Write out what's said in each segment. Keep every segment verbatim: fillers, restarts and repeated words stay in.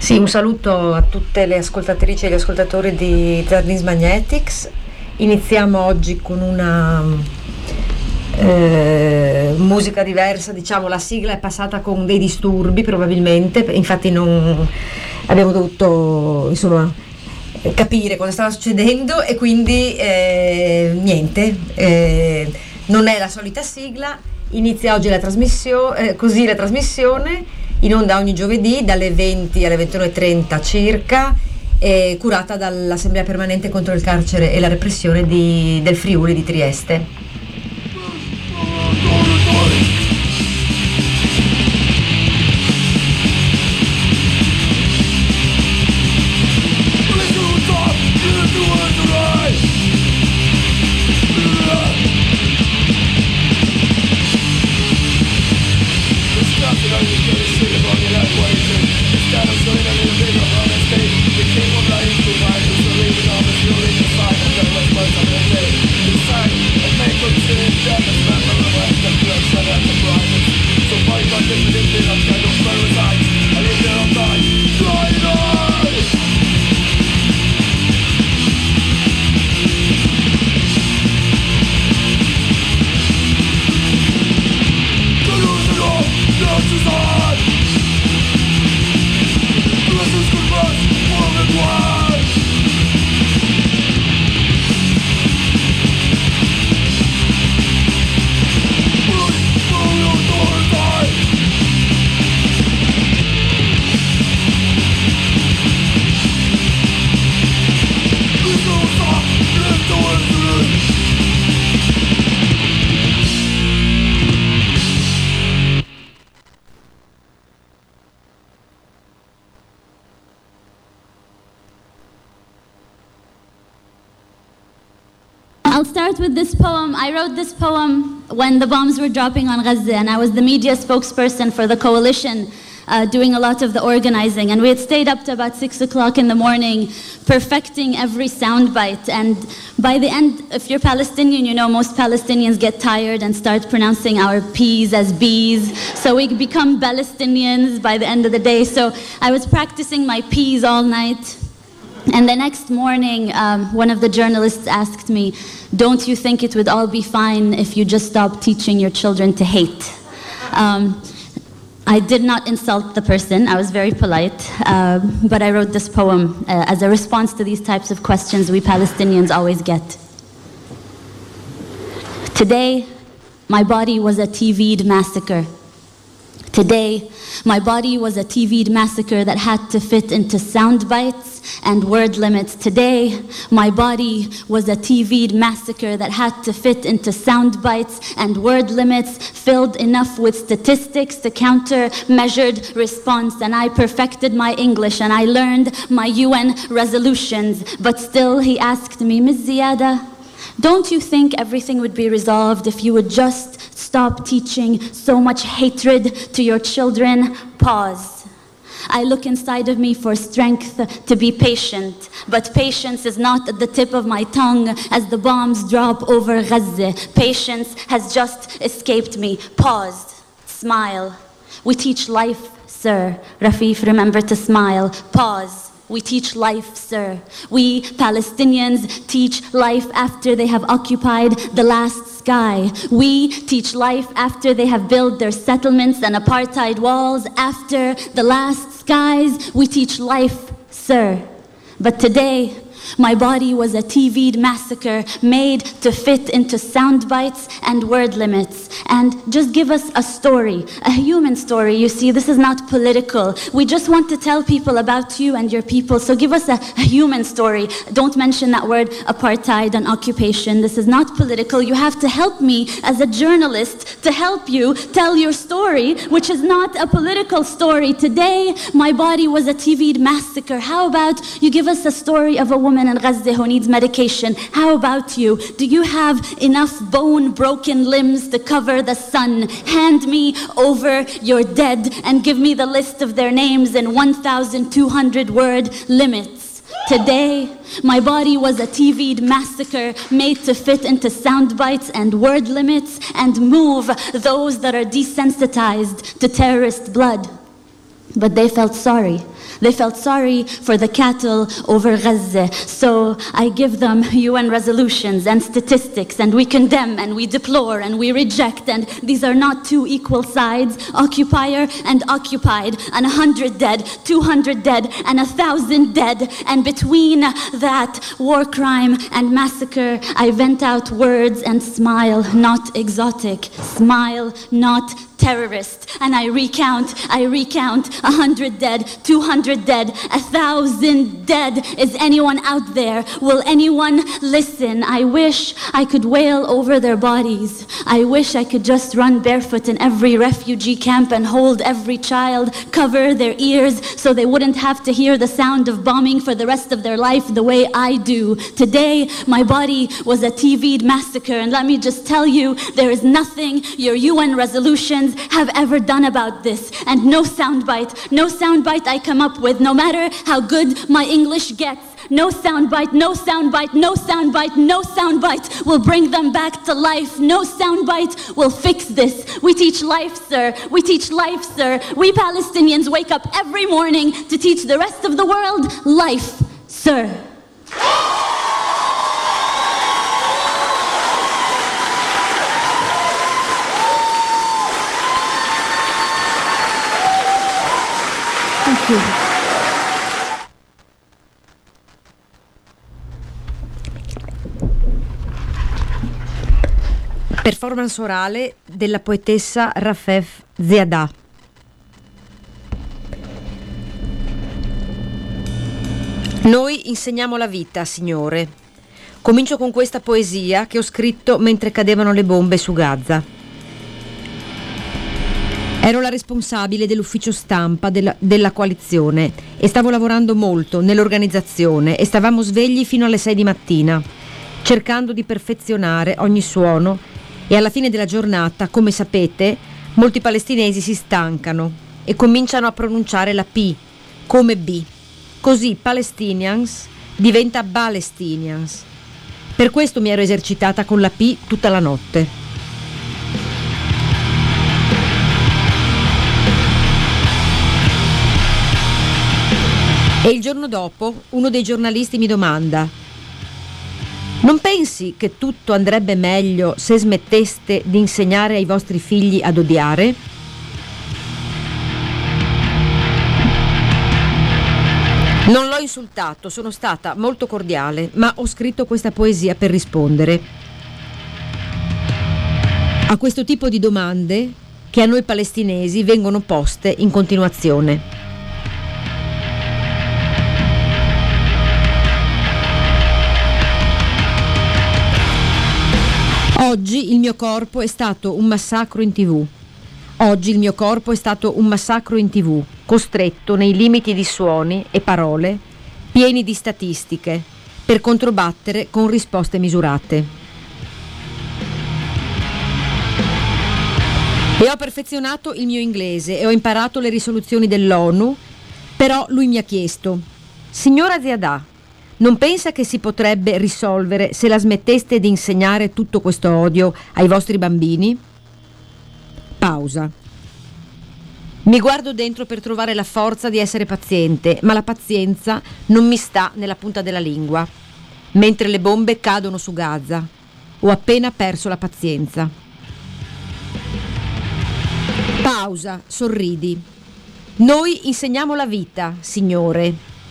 Sì, un saluto a tutte le ascoltatrici e gli ascoltatori di Transmagnetics. Iniziamo oggi con una eh, musica diversa, diciamo la sigla è passata con dei disturbi probabilmente, infatti non abbiamo dovuto insomma capire cosa stava succedendo e quindi eh, niente, eh, non è la solita sigla. Inizia oggi la trasmissione, eh, così la trasmissione in onda ogni giovedì dalle venti alle ventuno e trenta circa, eh, curata dall'Assemblea Permanente contro il carcere e la repressione di, del Friuli di Trieste. I'll start with this poem. I wrote this poem when the bombs were dropping on Gaza, and I was the media spokesperson for the coalition, uh, doing a lot of the organizing. And we had stayed up to about six o'clock in the morning, perfecting every soundbite. And by the end, if you're Palestinian, you know most Palestinians get tired and start pronouncing our P's as B's. So we become Palestinians by the end of the day. So I was practicing my P's all night. And the next morning, um, one of the journalists asked me, "Don't you think it would all be fine if you just stopped teaching your children to hate?" Um, I did not insult the person. I was very polite. Uh, but I wrote this poem uh, as a response to these types of questions we Palestinians always get. Today, my body was a T V'd massacre. Today, my body was a T V'd massacre that had to fit into sound bites and word limits. Today, my body was a T V'd massacre that had to fit into sound bites and word limits, filled enough with statistics to counter measured response. And I perfected my English and I learned my U N resolutions. But still, he asked me, "Miz Ziyada, don't you think everything would be resolved if you would just stop teaching so much hatred to your children?" Pause. I look inside of me for strength to be patient, but patience is not at the tip of my tongue as the bombs drop over Gaza. Patience has just escaped me. Pause. Smile. We teach life, sir. Rafif, remember to smile. Pause. We teach life, sir. We Palestinians teach life after they have occupied the last sky. We teach life after they have built their settlements and apartheid walls. After the last skies, we teach life, sir. But today, my body was a T V'd massacre made to fit into sound bites and word limits. And just give us a story, a human story. You see, this is not political. We just want to tell people about you and your people. So give us a, a human story. Don't mention that word apartheid and occupation. This is not political. You have to help me as a journalist to help you tell your story, which is not a political story. Today, my body was a T V'd massacre. How about you give us a story of a woman in Gaza who needs medication? How about you? Do you have enough bone-broken limbs to cover the sun? Hand me over your dead and give me the list of their names in one thousand two hundred word limits. Today, my body was a T V'd massacre made to fit into sound bites and word limits and move those that are desensitized to terrorist blood. But they felt sorry. They felt sorry for the cattle over Gaza. So I give them U N resolutions and statistics, and we condemn and we deplore and we reject, and these are not two equal sides, occupier and occupied, and a hundred dead, two hundred dead, and a thousand dead, and between that war crime and massacre, I vent out words and smile, not exotic, smile, not terrorist, and I recount, I recount, a hundred dead, two hundred dead, a thousand dead. Is anyone out there? Will anyone listen? I wish I could wail over their bodies. I wish I could just run barefoot in every refugee camp and hold every child, cover their ears so they wouldn't have to hear the sound of bombing for the rest of their life the way I do. Today, my body was a T V'd massacre, and let me just tell you, there is nothing your U N resolutions have ever done about this, and no soundbite, no soundbite I come up with, no matter how good my English gets, no soundbite, no soundbite, no soundbite, no soundbite will bring them back to life. No soundbite will fix this. We teach life, sir. We teach life, sir. We Palestinians wake up every morning to teach the rest of the world life, sir. Thank you. Performance orale della poetessa Rafef Ziadah. Noi insegniamo la vita, Signore. Comincio con questa poesia che ho scritto mentre cadevano le bombe su Gaza. Ero la responsabile dell'ufficio stampa della, della coalizione e stavo lavorando molto nell'organizzazione e stavamo svegli fino alle sei di mattina, cercando di perfezionare ogni suono, e alla fine della giornata, come sapete, molti palestinesi si stancano e cominciano a pronunciare la P come B. Così Palestinians diventa Palestinians. Per questo mi ero esercitata con la P tutta la notte. E il giorno dopo uno dei giornalisti mi domanda: non pensi che tutto andrebbe meglio se smetteste di insegnare ai vostri figli ad odiare? Non l'ho insultato, sono stata molto cordiale, ma ho scritto questa poesia per rispondere a questo tipo di domande che a noi palestinesi vengono poste in continuazione. Oggi il mio corpo è stato un massacro in tivù. Oggi il mio corpo è stato un massacro in tivù, costretto nei limiti di suoni e parole, pieni di statistiche, per controbattere con risposte misurate. E ho perfezionato il mio inglese e ho imparato le risoluzioni dell'ONU, però lui mi ha chiesto: signora Ziadah, non pensa che si potrebbe risolvere se la smetteste di insegnare tutto questo odio ai vostri bambini? Pausa. Mi guardo dentro per trovare la forza di essere paziente, ma la pazienza non mi sta nella punta della lingua. Mentre le bombe cadono su Gaza, ho appena perso la pazienza. Pausa, sorridi. Noi insegniamo la vita, Signore.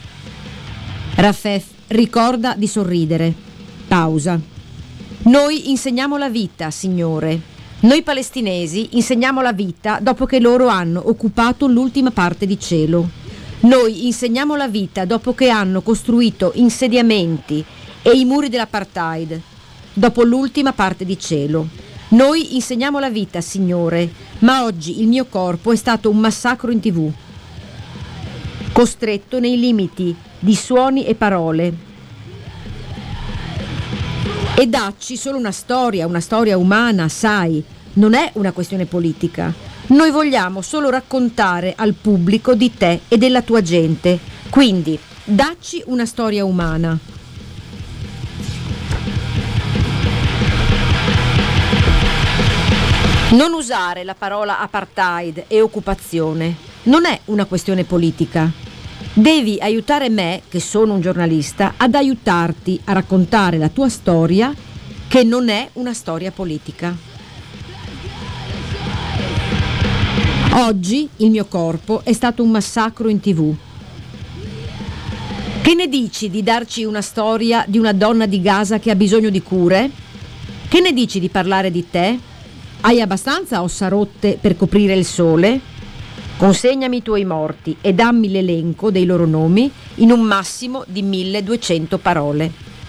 Rafef ricorda di sorridere. Pausa. Noi insegniamo la vita, Signore. Noi palestinesi insegniamo la vita dopo che loro hanno occupato l'ultima parte di cielo. Noi insegniamo la vita dopo che hanno costruito insediamenti e i muri dell'apartheid, dopo l'ultima parte di cielo. Noi insegniamo la vita, Signore, ma oggi il mio corpo è stato un massacro in tivù, costretto nei limiti di suoni e parole. E dacci solo una storia, una storia umana, sai, non è una questione politica. Noi vogliamo solo raccontare al pubblico di te e della tua gente. Quindi, dacci una storia umana. Non usare la parola apartheid e occupazione. Non è una questione politica. Devi aiutare me, che sono un giornalista, ad aiutarti a raccontare la tua storia, che non è una storia politica. Oggi il mio corpo è stato un massacro in tivù. Che ne dici di darci una storia di una donna di Gaza che ha bisogno di cure? Che ne dici di parlare di te? Hai abbastanza ossa rotte per coprire il sole? Consegnami i tuoi morti e dammi l'elenco dei loro nomi in un massimo di milleduecento parole.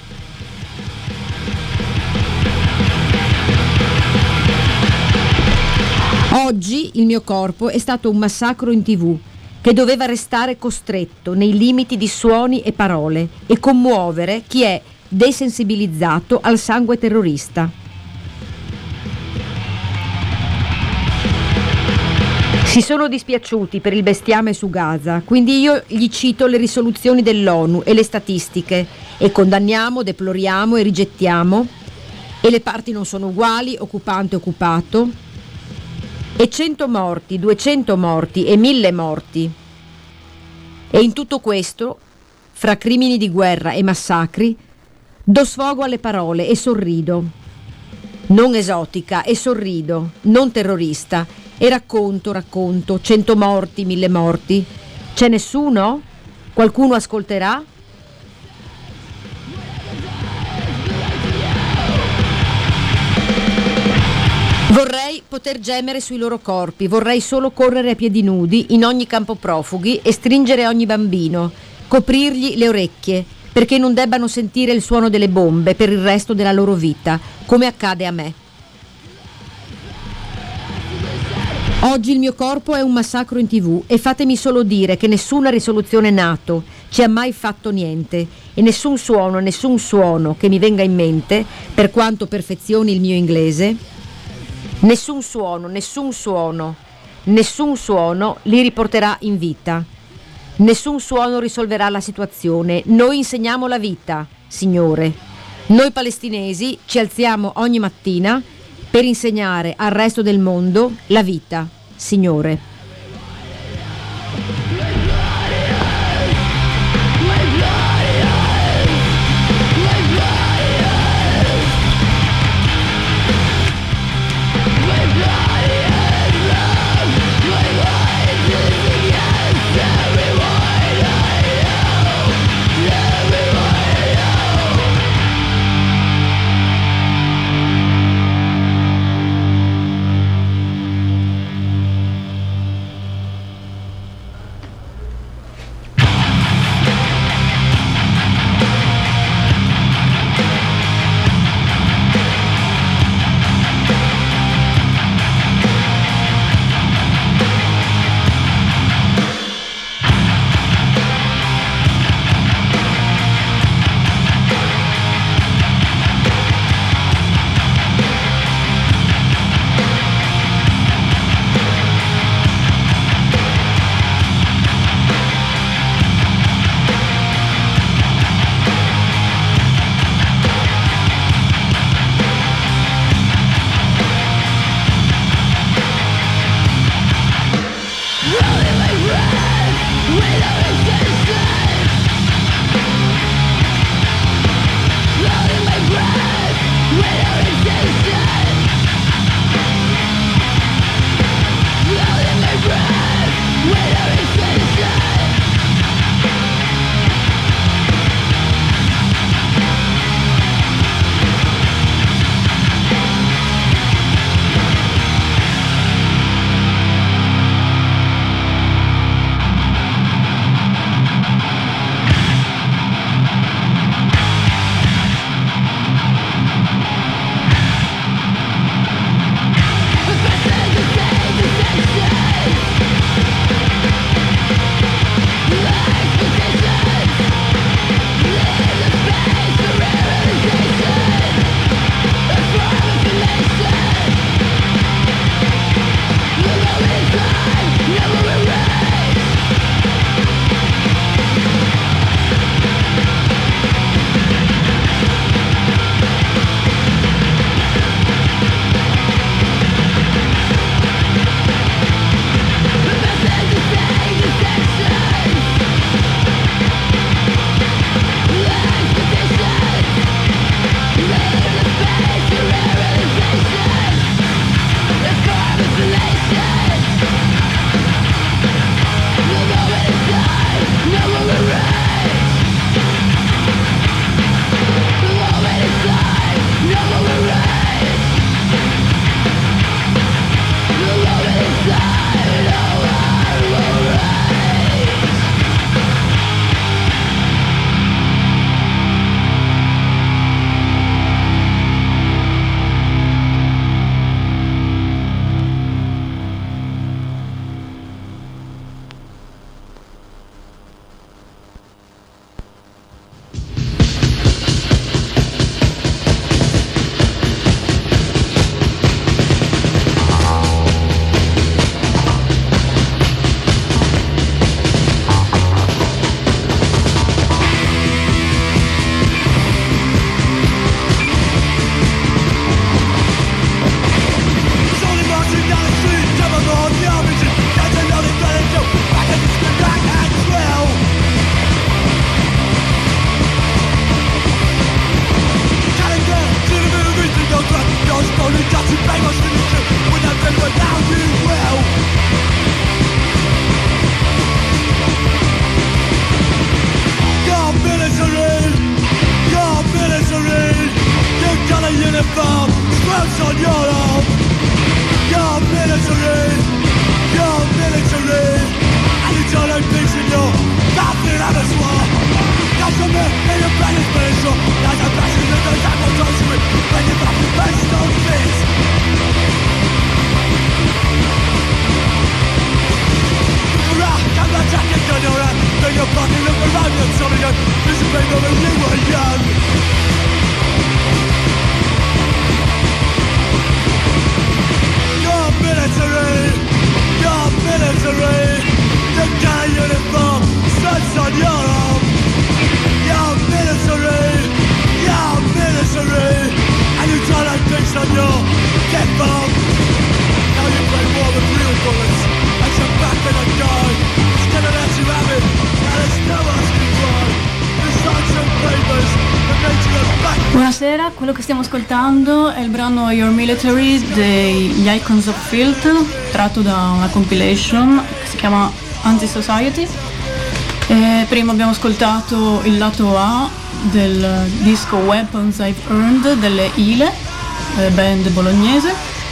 Oggi il mio corpo è stato un massacro in tivù che doveva restare costretto nei limiti di suoni e parole e commuovere chi è desensibilizzato al sangue terrorista. Si sono dispiaciuti per il bestiame su Gaza, quindi io gli cito le risoluzioni dell'ONU e le statistiche e condanniamo, deploriamo e rigettiamo, e le parti non sono uguali, occupante e occupato, e cento morti, duecento morti e mille morti. E in tutto questo, fra crimini di guerra e massacri, do sfogo alle parole e sorrido. Non esotica e sorrido, non terrorista. E racconto, racconto, cento morti, mille morti. C'è nessuno? Qualcuno ascolterà? Vorrei poter gemere sui loro corpi, vorrei solo correre a piedi nudi in ogni campo profughi e stringere ogni bambino, coprirgli le orecchie, perché non debbano sentire il suono delle bombe per il resto della loro vita, come accade a me. Oggi il mio corpo è un massacro in tivù e fatemi solo dire che nessuna risoluzione NATO ci ha mai fatto niente e nessun suono, nessun suono che mi venga in mente, per quanto perfezioni il mio inglese, nessun suono, nessun suono, nessun suono li riporterà in vita. Nessun suono risolverà la situazione. Noi insegniamo la vita, Signore. Noi palestinesi ci alziamo ogni mattina per insegnare al resto del mondo la vita, Signore. buonasera. Quello che stiamo ascoltando è il brano Your Military degli Icons of Filth, tratto da una compilation che si chiama Anti-Society. E prima abbiamo ascoltato il lato A del disco Weapons I've Earned delle Ile, band bolognese.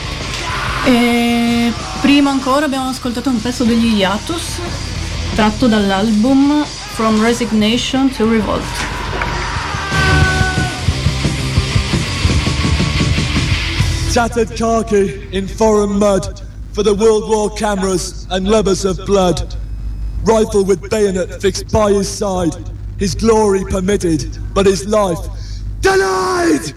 E prima ancora abbiamo ascoltato un pezzo degli Hiatus, tratto dall'album From Resignation to Revolt. Tattered khaki in foreign mud for the World War cameras and lovers of blood. Rifle with bayonet fixed by his side. His glory permitted, but his life denied!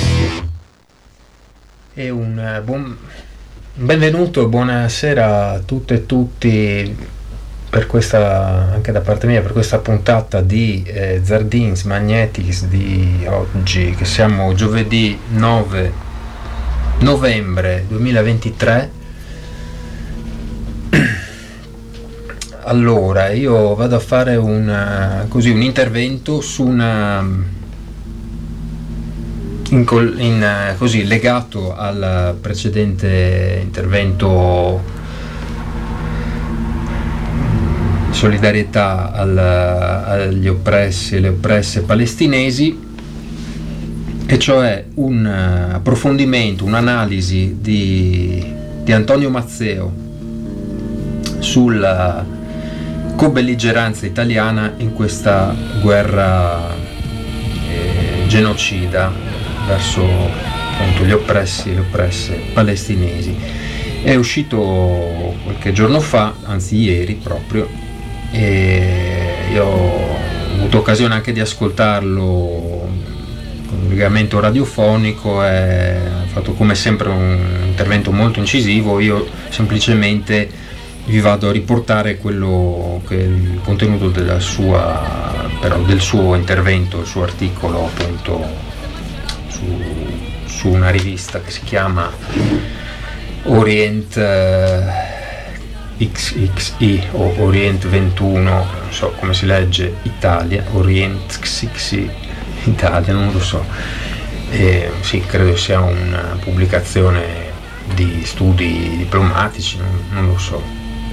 E un uh, buon benvenuto e buonasera a tutte e tutti per questa, anche da parte mia, per questa puntata di eh, Zardins Magnetics di oggi, che siamo giovedì nove novembre duemilaventitré. Allora, io vado a fare un, così, un intervento su una in, in, così legato al precedente intervento, solidarietà al, agli oppressi e le oppresse palestinesi, e cioè un approfondimento, un'analisi di, di Antonio Mazzeo sulla co-belligeranza italiana in questa guerra eh, genocida verso appunto gli oppressi e le oppresse palestinesi. È uscito qualche giorno fa, anzi ieri proprio, e io ho avuto occasione anche di ascoltarlo con un legamento radiofonico. È fatto come sempre un intervento molto incisivo. Io semplicemente vi vado a riportare quello che è il contenuto della sua, però del suo intervento, il suo articolo appunto su, su una rivista che si chiama Orient eh, X X I o Orient ventuno, non so come si legge, Italia, Orient X X I Italia, non lo so. E, sì, credo sia una pubblicazione di studi diplomatici, non, non lo so.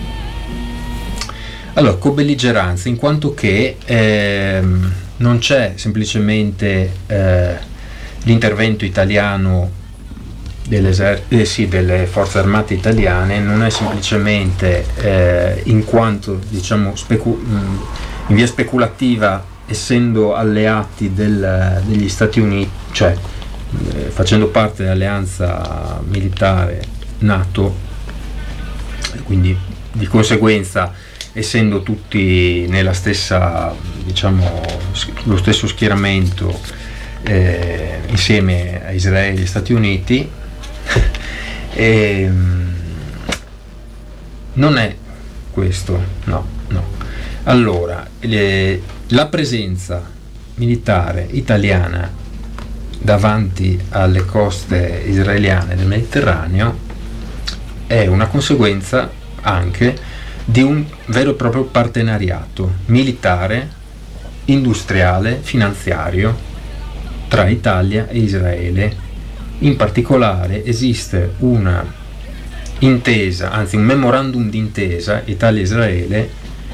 Allora, co-belligeranza, in quanto che ehm, non c'è semplicemente eh, l'intervento italiano delle, eh, sì, delle forze armate italiane, non è semplicemente eh, in quanto, diciamo, specu- in via speculativa, essendo alleati del, degli Stati Uniti, cioè eh, facendo parte dell'alleanza militare NATO, quindi di conseguenza essendo tutti nella stessa, diciamo, lo stesso schieramento eh, insieme a Israele e Stati Uniti, e, non è questo, no, no. Allora, le, la presenza militare italiana davanti alle coste israeliane del Mediterraneo è una conseguenza anche di un vero e proprio partenariato militare, industriale, finanziario tra Italia e Israele. In particolare esiste una intesa, anzi un memorandum d'intesa Italia-Israele,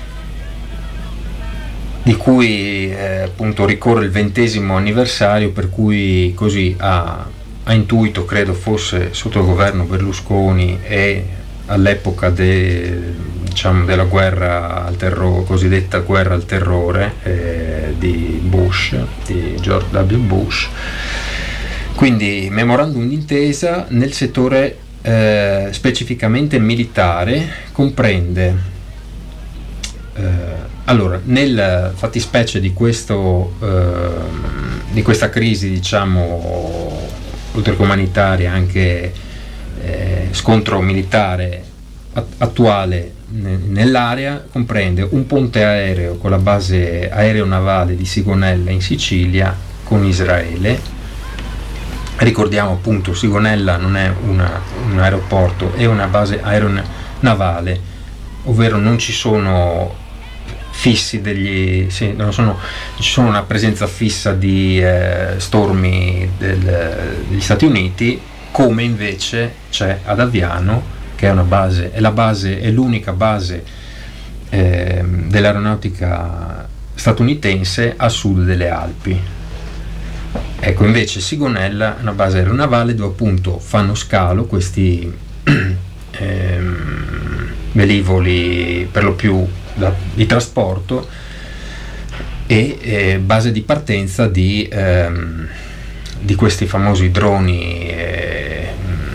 di cui eh, appunto ricorre il ventesimo anniversario, per cui così ha, ha intuito, credo fosse sotto il governo Berlusconi e all'epoca de, diciamo, della guerra al terrore, cosiddetta guerra al terrore eh, di Bush, di George W. Bush. Quindi memorandum d'intesa nel settore eh, specificamente militare, comprende eh, allora nel fattispecie di questo eh, di questa crisi, diciamo, oltre che umanitaria anche eh, scontro militare attuale nell'area, comprende un ponte aereo con la base aeronavale di Sigonella in Sicilia con Israele. Ricordiamo appunto, Sigonella non è una, un aeroporto, è una base aeronavale, ovvero non ci sono fissi degli sì, non sono, ci sono una presenza fissa di eh, stormi del, degli Stati Uniti, come invece c'è ad Aviano, che è una base, è la base, è l'unica base eh, dell'aeronautica statunitense a sud delle Alpi. Ecco, invece Sigonella è una base aeronavale dove appunto fanno scalo questi ehm, velivoli per lo più da, di trasporto e eh, base di partenza di, ehm, di questi famosi droni eh,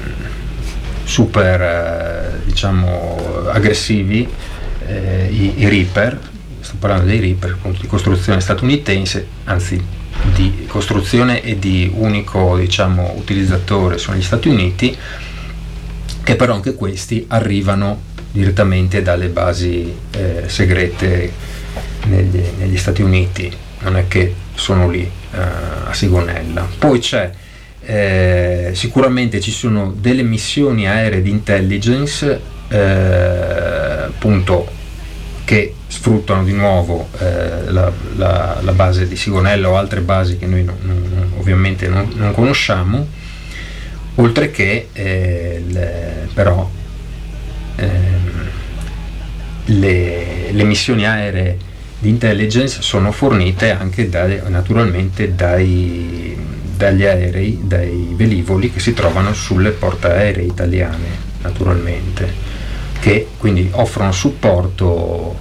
super eh, diciamo aggressivi, eh, i, i Reaper. Sto parlando dei Reaper, appunto, di costruzione statunitense, anzi di costruzione e di unico diciamo utilizzatore sono gli Stati Uniti, che però anche questi arrivano direttamente dalle basi eh, segrete negli, negli Stati Uniti, non è che sono lì eh, a Sigonella. Poi c'è eh, sicuramente ci sono delle missioni aeree di intelligence eh, appunto che sfruttano di nuovo eh, la, la, la base di Sigonella o altre basi che noi non, non, ovviamente non, non conosciamo, oltre che eh, le, però ehm, le, le missioni aeree di intelligence sono fornite anche dai, naturalmente dai, dagli aerei, dai velivoli che si trovano sulle portaerei italiane, naturalmente, che quindi offrono supporto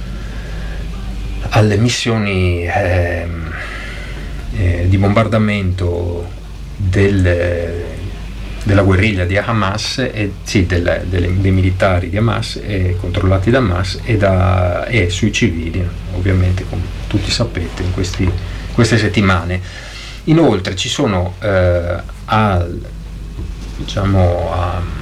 alle missioni eh, eh, di bombardamento del, della guerriglia di Hamas e sì, del, delle, dei militari di Hamas e controllati da Hamas e, da, e sui civili, ovviamente, come tutti sapete, in questi, queste settimane. Inoltre ci sono eh, a, diciamo a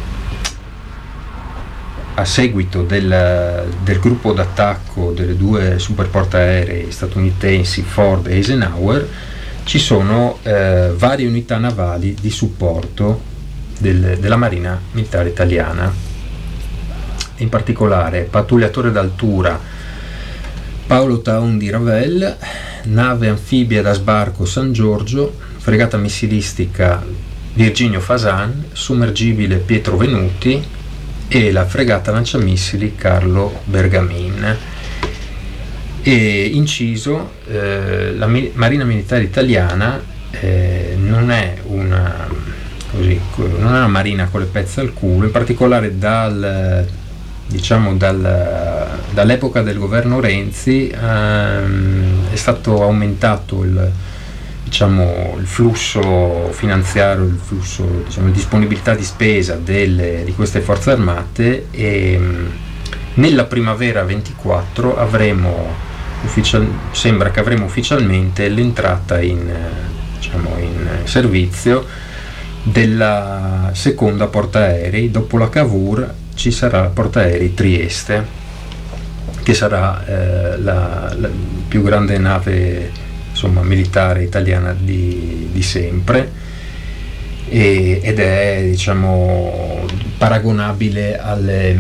a seguito del, del gruppo d'attacco delle due superportaerei statunitensi Ford e Eisenhower, ci sono eh, varie unità navali di supporto del, della Marina Militare Italiana, in particolare pattugliatore d'altura Paolo Taon di Ravel, nave anfibia da sbarco San Giorgio, fregata missilistica Virginio Fasan, sommergibile Pietro Venuti e la fregata lanciamissili Carlo Bergamin. E inciso, eh, la mi- Marina Militare Italiana eh, non è una così, non è una marina con le pezze al culo, in particolare dal diciamo dal, dall'epoca del governo Renzi ehm, è stato aumentato il diciamo il flusso finanziario, il flusso, diciamo, disponibilità di spesa delle, di queste forze armate, e mh, nella primavera ventiquattro avremo ufficial, sembra che avremo ufficialmente l'entrata in, diciamo, in servizio della seconda portaerei. Dopo la Cavour ci sarà la portaerei Trieste, che sarà eh, la, la più grande nave insomma militare italiana di, di sempre, e, ed è diciamo paragonabile alle,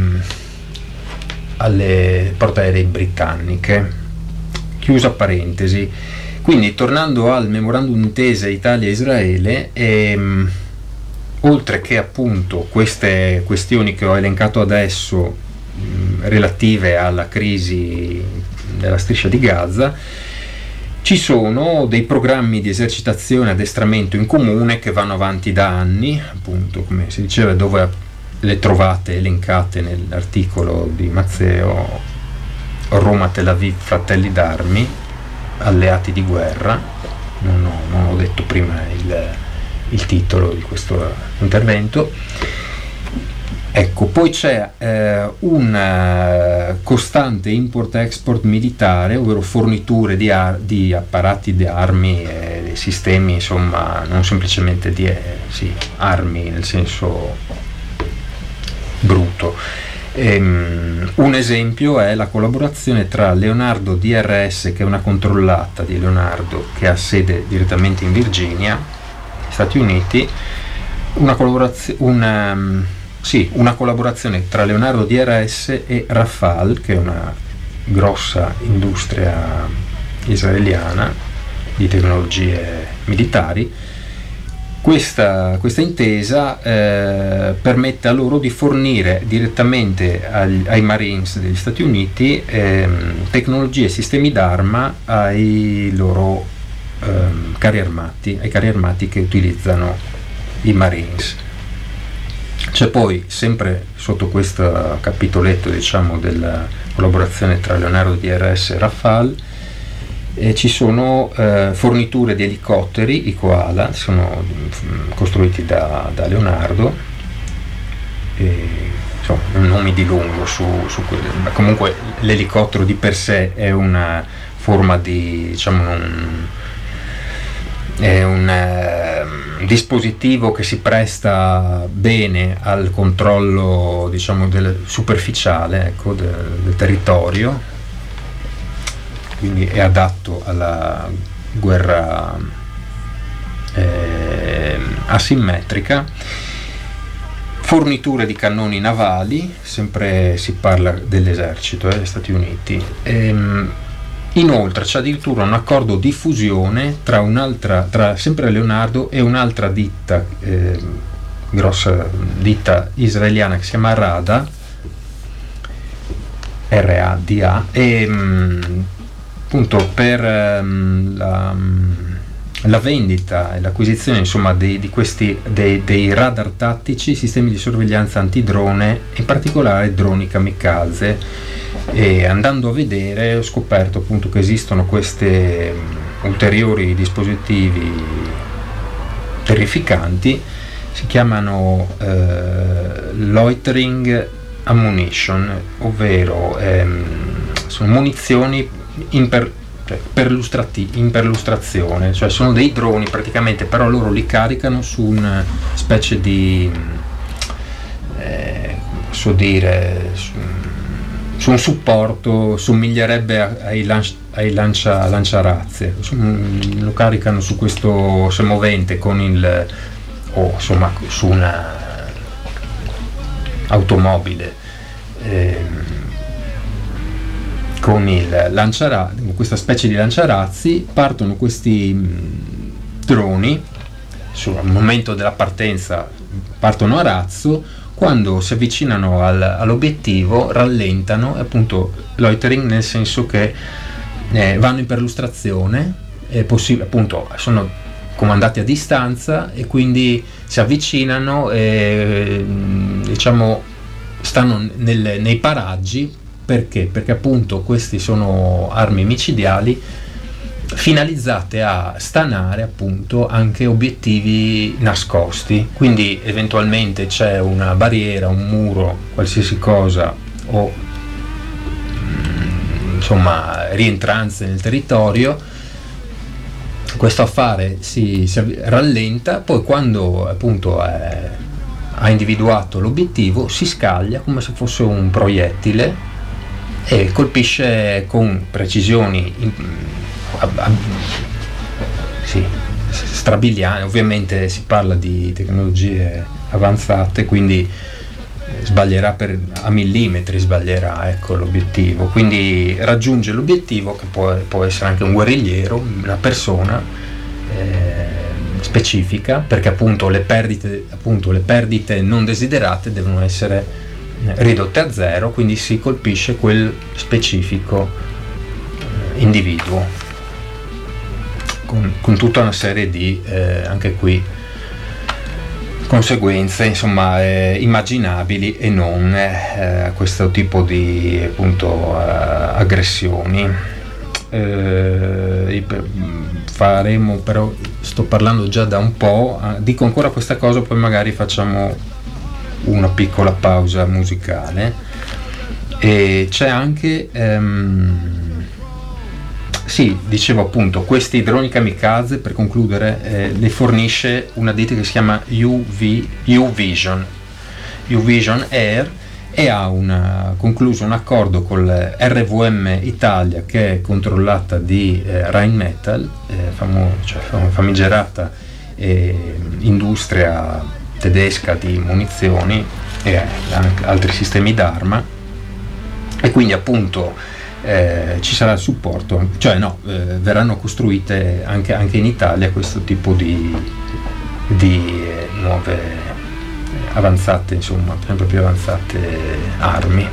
alle portaerei britanniche. Chiusa parentesi. Quindi, tornando al memorandum d'intesa Italia-Israele, ehm, oltre che appunto queste questioni che ho elencato adesso mh, relative alla crisi della striscia di Gaza, ci sono dei programmi di esercitazione e addestramento in comune che vanno avanti da anni, appunto, come si diceva, dove le trovate elencate nell'articolo di Mazzeo, Roma, Tel Aviv, fratelli d'armi, alleati di guerra. Non ho, non ho detto prima il, il titolo di questo intervento. Ecco, poi c'è eh, un uh, costante import-export militare, ovvero forniture di, ar- di apparati di armi e di sistemi, insomma, non semplicemente di eh, sì, armi nel senso brutto. Ehm, un esempio è la collaborazione tra Leonardo D R S, che è una controllata di Leonardo che ha sede direttamente in Virginia, Stati Uniti, una collaborazione una, um, Sì, una collaborazione tra Leonardo D R S e Rafale, che è una grossa industria israeliana di tecnologie militari. Questa, questa intesa eh, permette a loro di fornire direttamente agli, ai Marines degli Stati Uniti eh, tecnologie e sistemi d'arma ai loro eh, carri armati, ai carri armati che utilizzano i Marines. C'è poi, sempre sotto questo capitoletto, diciamo, della collaborazione tra Leonardo D R S e Rafale, e ci sono eh, forniture di elicotteri, i Koala, sono mh, costruiti da, da Leonardo, e, insomma, non mi dilungo su, su quello, ma comunque l'elicottero di per sé è una forma di, diciamo, un, è un eh, dispositivo che si presta bene al controllo, diciamo, del superficiale, ecco, del, del territorio, quindi è adatto alla guerra eh, asimmetrica. Forniture di cannoni navali, sempre si parla dell'esercito degli eh, Stati Uniti. Ehm, inoltre c'è addirittura un accordo di fusione tra un'altra, tra sempre Leonardo e un'altra ditta, eh, grossa ditta israeliana che si chiama Rada, R A D A, e mh, appunto per um, la, um, la vendita e l'acquisizione, insomma, dei, di questi dei, dei radar tattici, sistemi di sorveglianza antidrone, in particolare droni kamikaze. E andando a vedere ho scoperto appunto che esistono questi um, ulteriori dispositivi terrificanti, si chiamano uh, loitering ammunition, ovvero um, sono munizioni In per, cioè, perlustrati, in perlustrazione, cioè sono dei droni praticamente, però loro li caricano su una specie di eh, so dire su, su un supporto, somiglierebbe a, ai, lanci, ai lancia, lanciarazzi, su, lo caricano su questo semovente con il o insomma su una automobile eh, con il lanciarazzi, questa specie di lanciarazzi. Partono questi mh, droni, sul momento della partenza partono a razzo, quando si avvicinano al, all'obiettivo rallentano, appunto loitering nel senso che eh, vanno in perlustrazione, è possibile, appunto sono comandati a distanza e quindi si avvicinano e diciamo stanno nel, nei paraggi. Perché? Perché appunto questi sono armi micidiali finalizzate a stanare appunto anche obiettivi nascosti, quindi eventualmente c'è una barriera, un muro, qualsiasi cosa, o insomma rientranze nel territorio, questo affare si, si rallenta, poi quando appunto è, ha individuato l'obiettivo si scaglia come se fosse un proiettile e colpisce con precisioni in, a, a, sì, strabiliante. Ovviamente si parla di tecnologie avanzate, quindi sbaglierà per a millimetri, sbaglierà, ecco, l'obiettivo, quindi raggiunge l'obiettivo, che può, può essere anche un guerrigliero, una persona eh, specifica, perché appunto le perdite, appunto le perdite non desiderate devono essere ridotte a zero, quindi si colpisce quel specifico eh, individuo con, con tutta una serie di eh, anche qui conseguenze, insomma, eh, immaginabili e non eh, a questo tipo di appunto eh, aggressioni. Eh, faremo, però sto parlando già da un po', eh, dico ancora questa cosa, poi magari facciamo una piccola pausa musicale. E c'è anche ehm, sì, dicevo appunto, questi droni kamikaze, per concludere, eh, li fornisce una ditta che si chiama U V, U-Vision U-Vision Air, e ha una, concluso un accordo con R V M Italia, che è controllata di eh, Rheinmetall, eh, famo, cioè famigerata eh, industria tedesca di munizioni e anche altri sistemi d'arma, e quindi appunto eh, ci sarà il supporto, cioè no, eh, verranno costruite anche, anche in Italia questo tipo di, di eh, nuove avanzate, insomma, sempre più avanzate armi.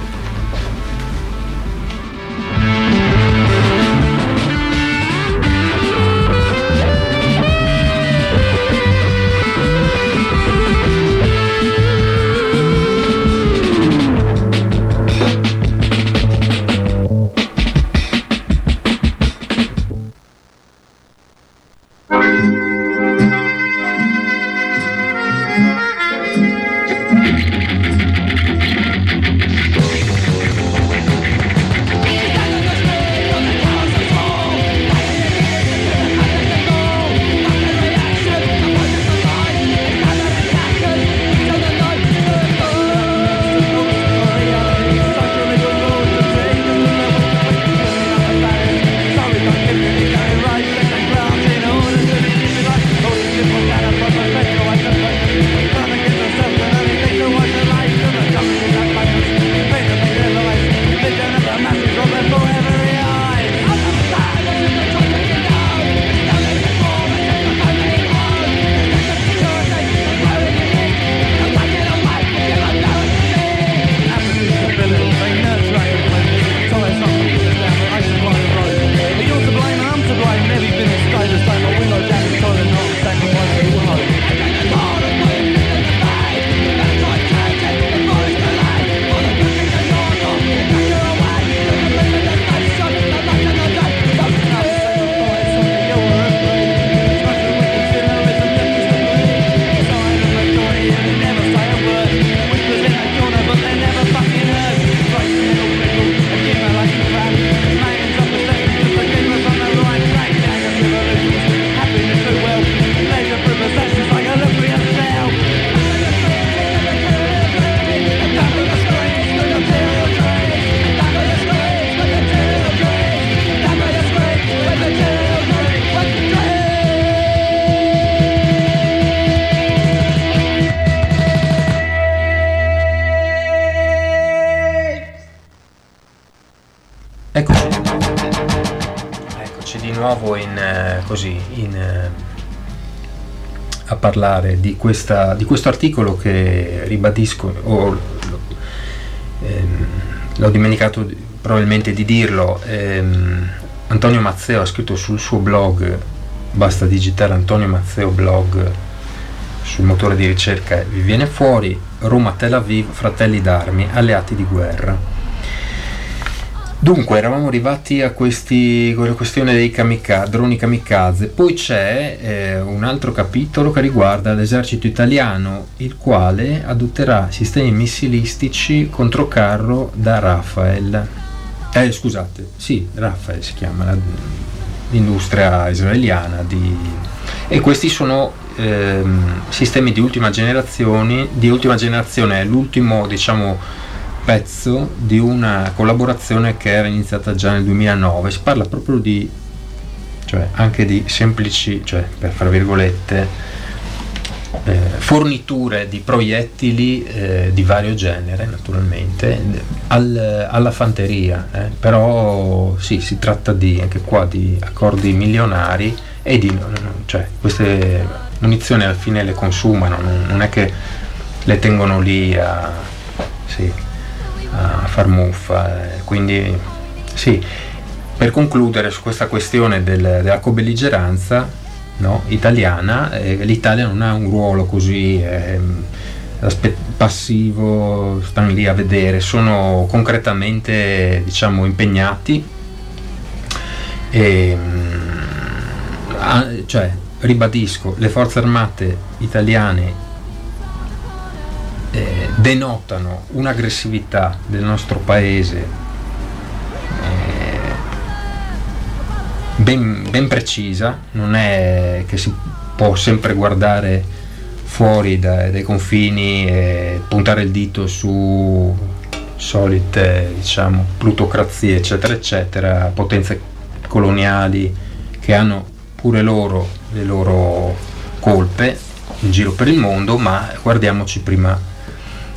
Eccoci, eccoci di nuovo in, eh, così, in, eh, a parlare di, questa, di questo articolo che ribadisco, o ehm, l'ho dimenticato probabilmente di dirlo, ehm, Antonio Mazzeo ha scritto sul suo blog, basta digitare Antonio Mazzeo blog sul motore di ricerca, vi viene fuori: Roma Tel Aviv, fratelli d'armi, alleati di guerra. Dunque eravamo arrivati a questi, con la questione dei kamikaze, droni kamikaze. Poi c'è eh, un altro capitolo che riguarda l'esercito italiano, il quale adotterà sistemi missilistici controcarro da Rafael. Eh, scusate, sì, Rafael si chiama, la, l'industria israeliana di, e questi sono ehm, sistemi di ultima generazione, di ultima generazione, è l'ultimo, diciamo, pezzo di una collaborazione che era iniziata già nel duemilanove. Si parla proprio di, cioè anche di semplici, cioè per fra virgolette, eh, forniture di proiettili eh, di vario genere, naturalmente, al, alla fanteria, eh. Però sì, si tratta di, anche qua, di accordi milionari e di, cioè queste munizioni alla fine le consumano, non, non è che le tengono lì a, sì, a far muffa, eh. Quindi sì, per concludere su questa questione del, della cobelligeranza, no, italiana, eh, l'Italia non ha un ruolo così eh, passivo, stanno lì a vedere, sono concretamente, diciamo, impegnati e, a, cioè, ribadisco, le forze armate italiane Eh, denotano un'aggressività del nostro paese eh, ben, ben precisa, non è che si può sempre guardare fuori dai, dai confini e puntare il dito su solite, diciamo, plutocrazie eccetera eccetera, potenze coloniali che hanno pure loro le loro colpe in giro per il mondo, ma guardiamoci prima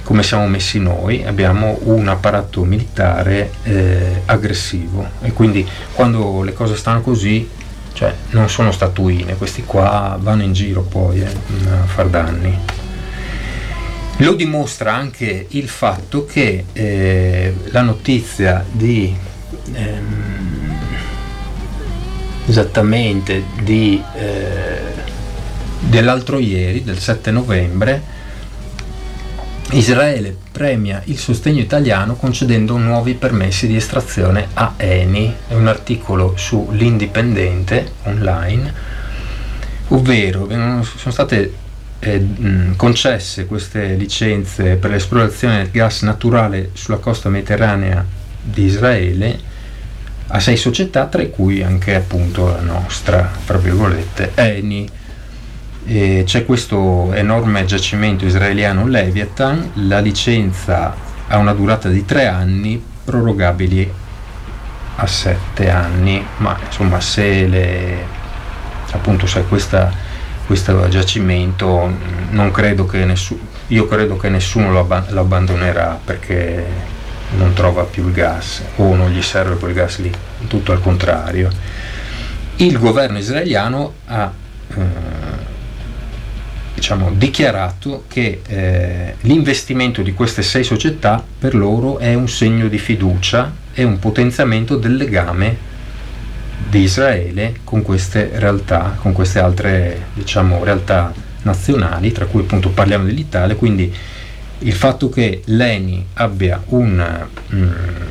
come siamo messi noi, abbiamo un apparato militare eh, aggressivo, e quindi quando le cose stanno così, cioè non sono statuine, questi qua vanno in giro poi eh, a far danni. Lo dimostra anche il fatto che eh, la notizia di ehm, esattamente di eh, dell'altro ieri, del sette novembre, Israele premia il sostegno italiano concedendo nuovi permessi di estrazione a Eni. È un articolo su l'Indipendente online, ovvero vengono, sono state eh, mh, concesse queste licenze per l'esplorazione del gas naturale sulla costa mediterranea di Israele a sei società, tra cui anche appunto la nostra, tra virgolette, Eni. E c'è questo enorme giacimento israeliano Leviathan, la licenza ha una durata di tre anni, prorogabili a sette anni, ma insomma se le, appunto se questa, questo giacimento non credo che nessuno, io credo che nessuno lo, abb- lo abbandonerà perché non trova più il gas o non gli serve quel gas lì, tutto al contrario. Il governo israeliano ha eh, diciamo dichiarato che eh, l'investimento di queste sei società per loro è un segno di fiducia e un potenziamento del legame di Israele con queste realtà, con queste altre diciamo realtà nazionali, tra cui appunto parliamo dell'Italia. Quindi il fatto che l'Eni abbia una mm,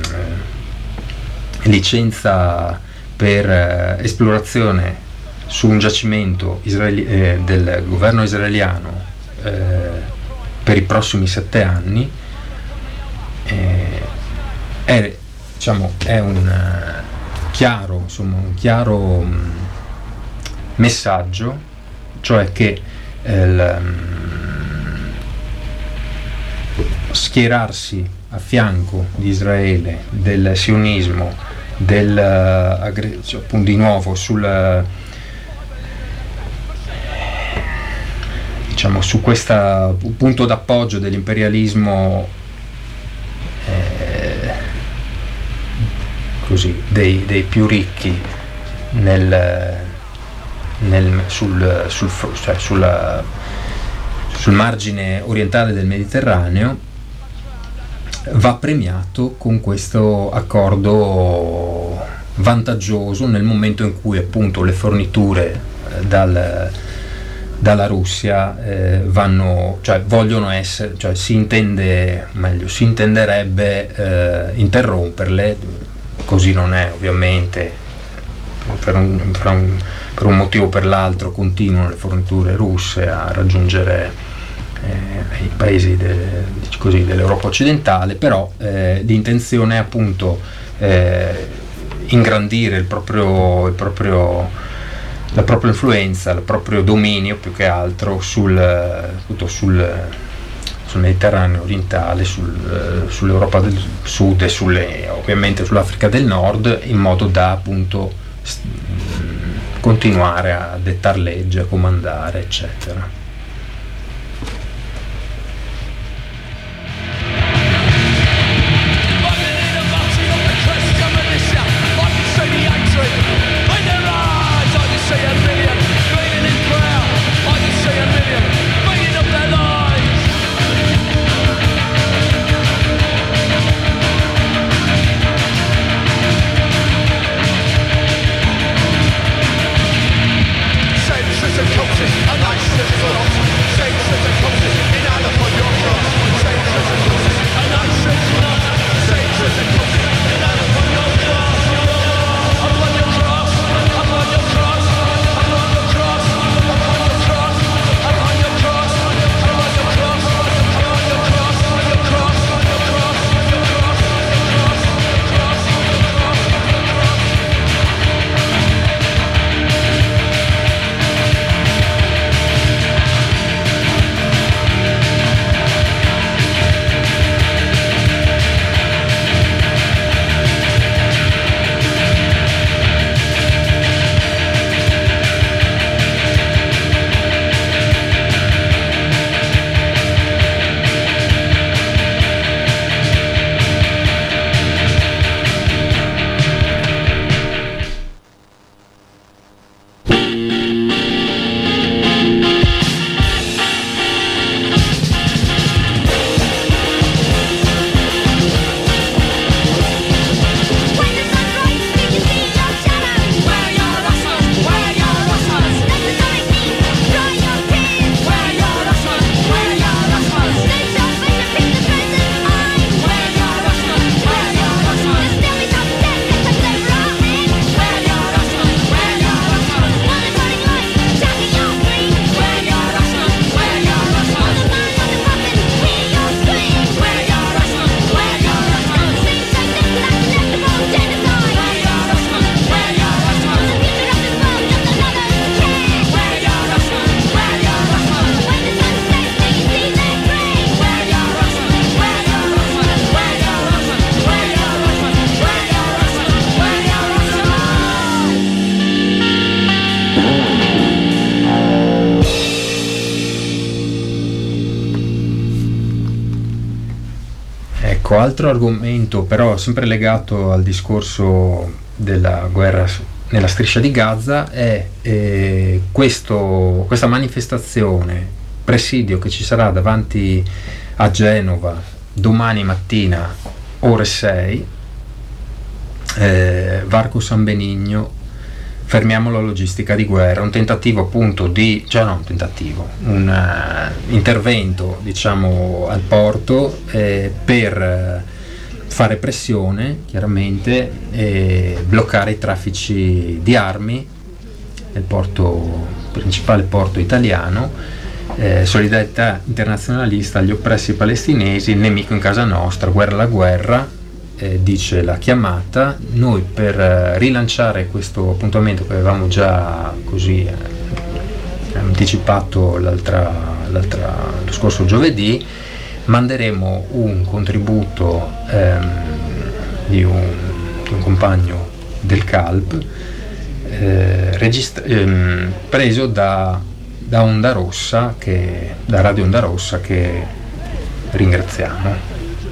licenza per eh, esplorazione su un giacimento israeli- eh, del governo israeliano eh, per i prossimi sette anni eh, è, diciamo, è un uh, chiaro, insomma, un chiaro um, messaggio, cioè che eh, l, um, schierarsi a fianco di Israele, del sionismo, del uh, aggre- cioè, appunto di nuovo sul diciamo su questo punto d'appoggio dell'imperialismo eh, così dei, dei più ricchi nel, nel, sul, sul, cioè sulla, sul margine orientale del Mediterraneo, va premiato con questo accordo vantaggioso nel momento in cui appunto le forniture eh, dal dalla Russia eh, vanno, cioè vogliono essere, cioè si intende, meglio, si intenderebbe eh, interromperle, così non è ovviamente, per un, per, un, per un motivo o per l'altro continuano le forniture russe a raggiungere eh, i paesi de, così, dell'Europa occidentale, però eh, l'intenzione è appunto eh, ingrandire il proprio, il proprio la propria influenza, il proprio dominio più che altro sul, appunto sul, sul Mediterraneo orientale, sul, sull'Europa del Sud e sulle, ovviamente sull'Africa del Nord, in modo da appunto continuare a dettare legge, a comandare, eccetera. Ecco, altro argomento, però sempre legato al discorso della guerra nella striscia di Gaza, è eh, questo, questa manifestazione, presidio che ci sarà davanti a Genova domani mattina ore sei, eh, Varco San Benigno, fermiamo la logistica di guerra, un tentativo appunto di, cioè no un tentativo, un uh, intervento diciamo al porto eh, per uh, fare pressione chiaramente e bloccare i traffici di armi nel porto, principale porto italiano. Eh, solidarietà internazionalista agli oppressi palestinesi, il nemico in casa nostra, guerra alla guerra. Eh, dice la chiamata. Noi per eh, rilanciare questo appuntamento che avevamo già così eh, anticipato l'altra, l'altra, lo scorso giovedì, manderemo un contributo ehm, di, un, di un compagno del Calb eh, registra- ehm, preso da, da Onda Rossa, che, da Radio Onda Rossa, che ringraziamo.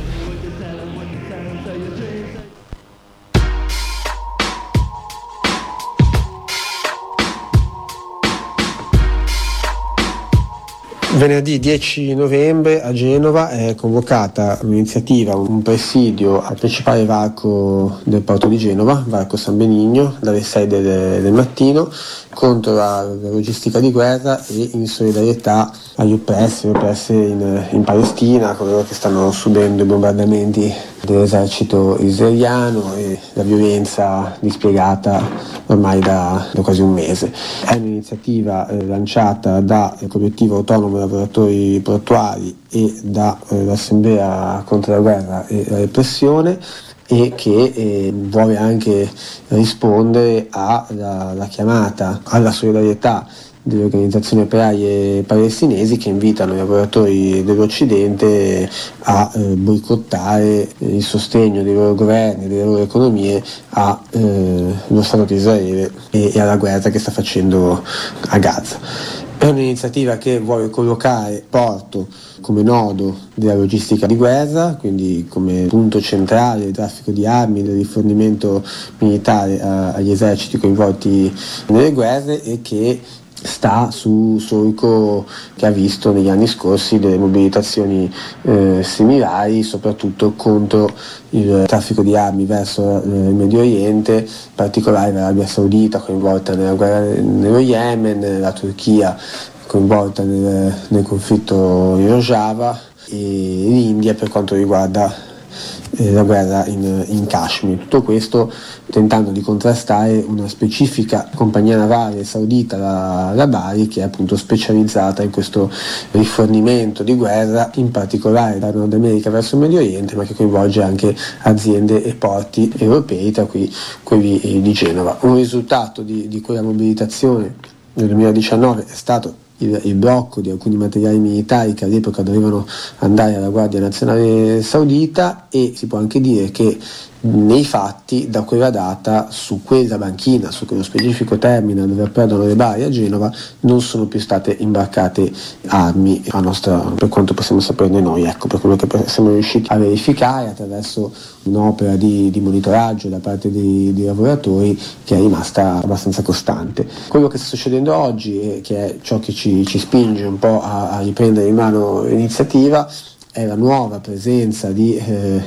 Venerdì dieci novembre a Genova è convocata un'iniziativa, un presidio al principale varco del porto di Genova, Varco San Benigno, dalle sei del, del mattino, contro la, la logistica di guerra e in solidarietà agli oppressi, oppressi in, in Palestina, coloro che stanno subendo i bombardamenti dell'esercito israeliano e la violenza dispiegata ormai da, da quasi un mese. È un'iniziativa eh, lanciata dal collettivo autonomo lavoratori portuali e dall'Assemblea eh, contro la guerra e la repressione, e che eh, vuole anche rispondere alla, alla chiamata alla solidarietà delle organizzazioni operaie palestinesi, che invitano i lavoratori dell'Occidente a eh, boicottare il sostegno dei loro governi e delle loro economie allo eh, Stato di Israele e, e alla guerra che sta facendo a Gaza. È un'iniziativa che vuole collocare Porto come nodo della logistica di guerra, quindi come punto centrale del traffico di armi, del rifornimento militare a, agli eserciti coinvolti nelle guerre, e che sta su solco che ha visto negli anni scorsi delle mobilitazioni eh, similari, soprattutto contro il traffico di armi verso eh, il Medio Oriente, in particolare l'Arabia Saudita coinvolta nella guerra nello Yemen, la Turchia coinvolta nel, nel conflitto in Rojava e l'India per quanto riguarda la guerra in, in Kashmir. Tutto questo tentando di contrastare una specifica compagnia navale saudita, la, la Bari, che è appunto specializzata in questo rifornimento di guerra, in particolare da Nord America verso il Medio Oriente, ma che coinvolge anche aziende e porti europei, tra cui quelli di Genova. Un risultato di, di quella mobilitazione nel duemiladiciannove è stato Il, il blocco di alcuni materiali militari che all'epoca dovevano andare alla Guardia Nazionale Saudita, e si può anche dire che nei fatti da quella data su quella banchina, su quello specifico terminal dove approdono le Bari a Genova, non sono più state imbarcate armi a nostra, per quanto possiamo saperne noi, ecco, per quello che siamo riusciti a verificare attraverso un'opera di, di monitoraggio da parte dei, dei lavoratori che è rimasta abbastanza costante. Quello che sta succedendo oggi, e che è ciò che ci, ci spinge un po' a, a riprendere in mano l'iniziativa, è la nuova presenza di eh,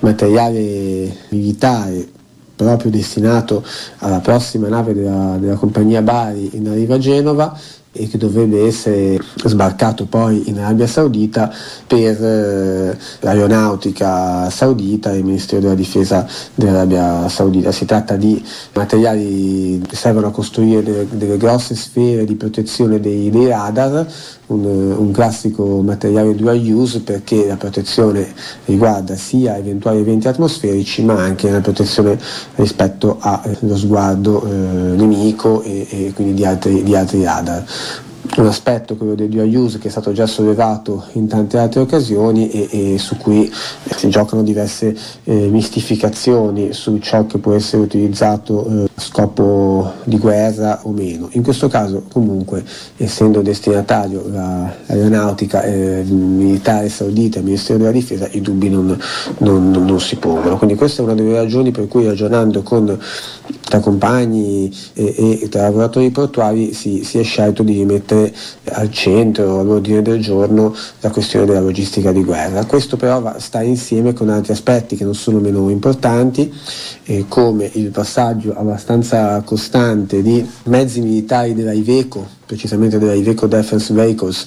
materiale militare proprio destinato alla prossima nave della, della compagnia Bari in arrivo a Genova, e che dovrebbe essere sbarcato poi in Arabia Saudita per eh, l'aeronautica saudita e il Ministero della Difesa dell'Arabia Saudita. Si tratta di materiali che servono a costruire delle, delle grosse sfere di protezione dei, dei radar, un, un classico materiale dual use, perché la protezione riguarda sia eventuali eventi atmosferici ma anche la protezione rispetto allo sguardo eh, nemico e, e quindi di altri, di altri radar. un aspetto, quello del dual use, che è stato già sollevato in tante altre occasioni e, e su cui si giocano diverse eh, mistificazioni su ciò che può essere utilizzato eh, a scopo di guerra o meno. In questo caso comunque, essendo destinatario la, l'aeronautica eh, militare saudita, il Ministero della Difesa, i dubbi non, non, non si pongono. Quindi questa è una delle ragioni per cui, ragionando con tra compagni e, e tra lavoratori portuali, si, si è scelto di rimettere al centro, all'ordine del giorno, la questione della logistica di guerra. Questo però va, sta insieme con altri aspetti che non sono meno importanti, eh, come il passaggio abbastanza costante di mezzi militari della Iveco, precisamente della Iveco Defense Vehicles,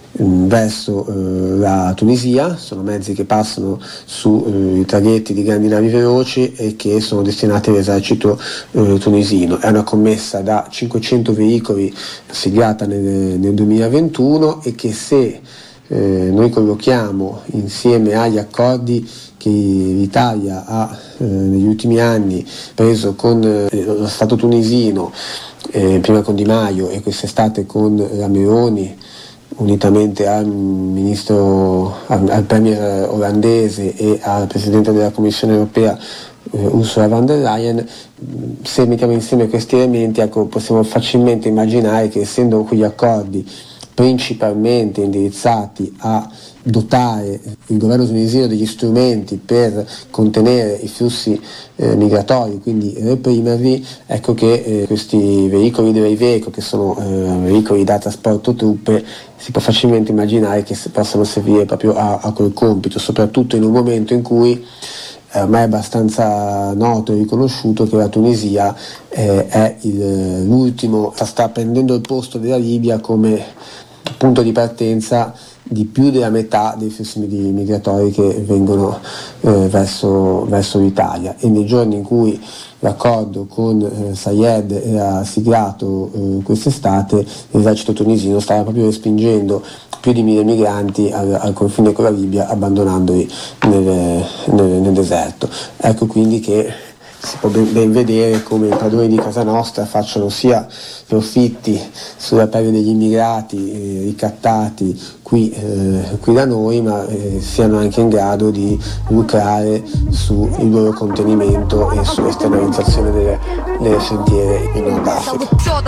verso eh, la Tunisia. Sono mezzi che passano sui eh, traghetti di grandi navi veloci e che sono destinati all'esercito eh, tunisino. È una commessa da cinquecento veicoli siglata nel, nel duemilaventuno e che, se eh, noi collochiamo insieme agli accordi che l'Italia ha eh, negli ultimi anni preso con eh, lo Stato tunisino, eh, prima con Di Maio e quest'estate con la Meloni, unitamente al ministro, al, al premier olandese e al presidente della Commissione europea eh, Ursula von der Leyen, se mettiamo insieme questi elementi, ecco, possiamo facilmente immaginare che, essendo quegli accordi principalmente indirizzati a dotare il governo tunisino degli strumenti per contenere i flussi eh, migratori, quindi reprimerli, ecco che eh, questi veicoli della Iveco, che sono eh, veicoli da trasporto truppe, si può facilmente immaginare che possano servire proprio a, a quel compito, soprattutto in un momento in cui eh, ormai è abbastanza noto e riconosciuto che la Tunisia eh, è il, l'ultimo, sta prendendo il posto della Libia come punto di partenza di più della metà dei flussi migratori che vengono eh, verso, verso l'Italia. E nei giorni in cui l'accordo con eh, Sayed era siglato eh, quest'estate, l'esercito tunisino stava proprio respingendo più di mille migranti al, al confine con la Libia, abbandonandoli nel, nel, nel deserto. Ecco quindi che si può ben, ben vedere come i padroni di casa nostra facciano sia profitti sulla pelle degli immigrati eh, ricattati qui, eh, qui da noi, ma eh, siano anche in grado di lucrare sul loro contenimento e sull'esternalizzazione delle, delle frontiere in Nord Africa.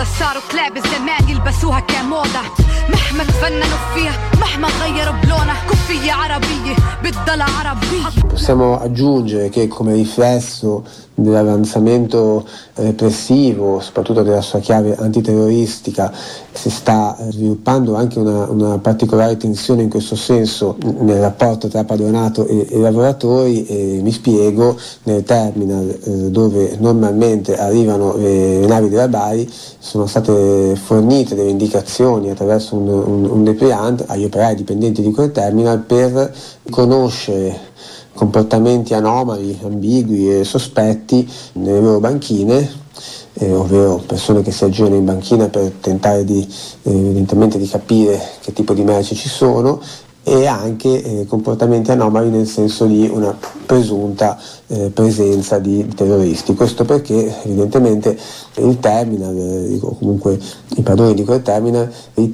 Possiamo aggiungere che, come riflesso dell'avanzamento repressivo, soprattutto della sua chiave antiterroristica, si sta sviluppando anche una, una particolare tensione in questo senso nel rapporto tra padronato e, e lavoratori. E mi spiego: nel terminal eh, dove normalmente arrivano le, le navi della Bari sono state fornite delle indicazioni attraverso un, un, un depliant agli operai dipendenti di quel terminal per conoscere comportamenti anomali, ambigui e sospetti nelle loro banchine, eh, ovvero persone che si aggirano in banchina per tentare di, eh, evidentemente di capire che tipo di merci ci sono, e anche eh, comportamenti anomali nel senso di una presunta eh, presenza di terroristi. Questo perché evidentemente il terminal, eh, o comunque i padroni di quel terminal,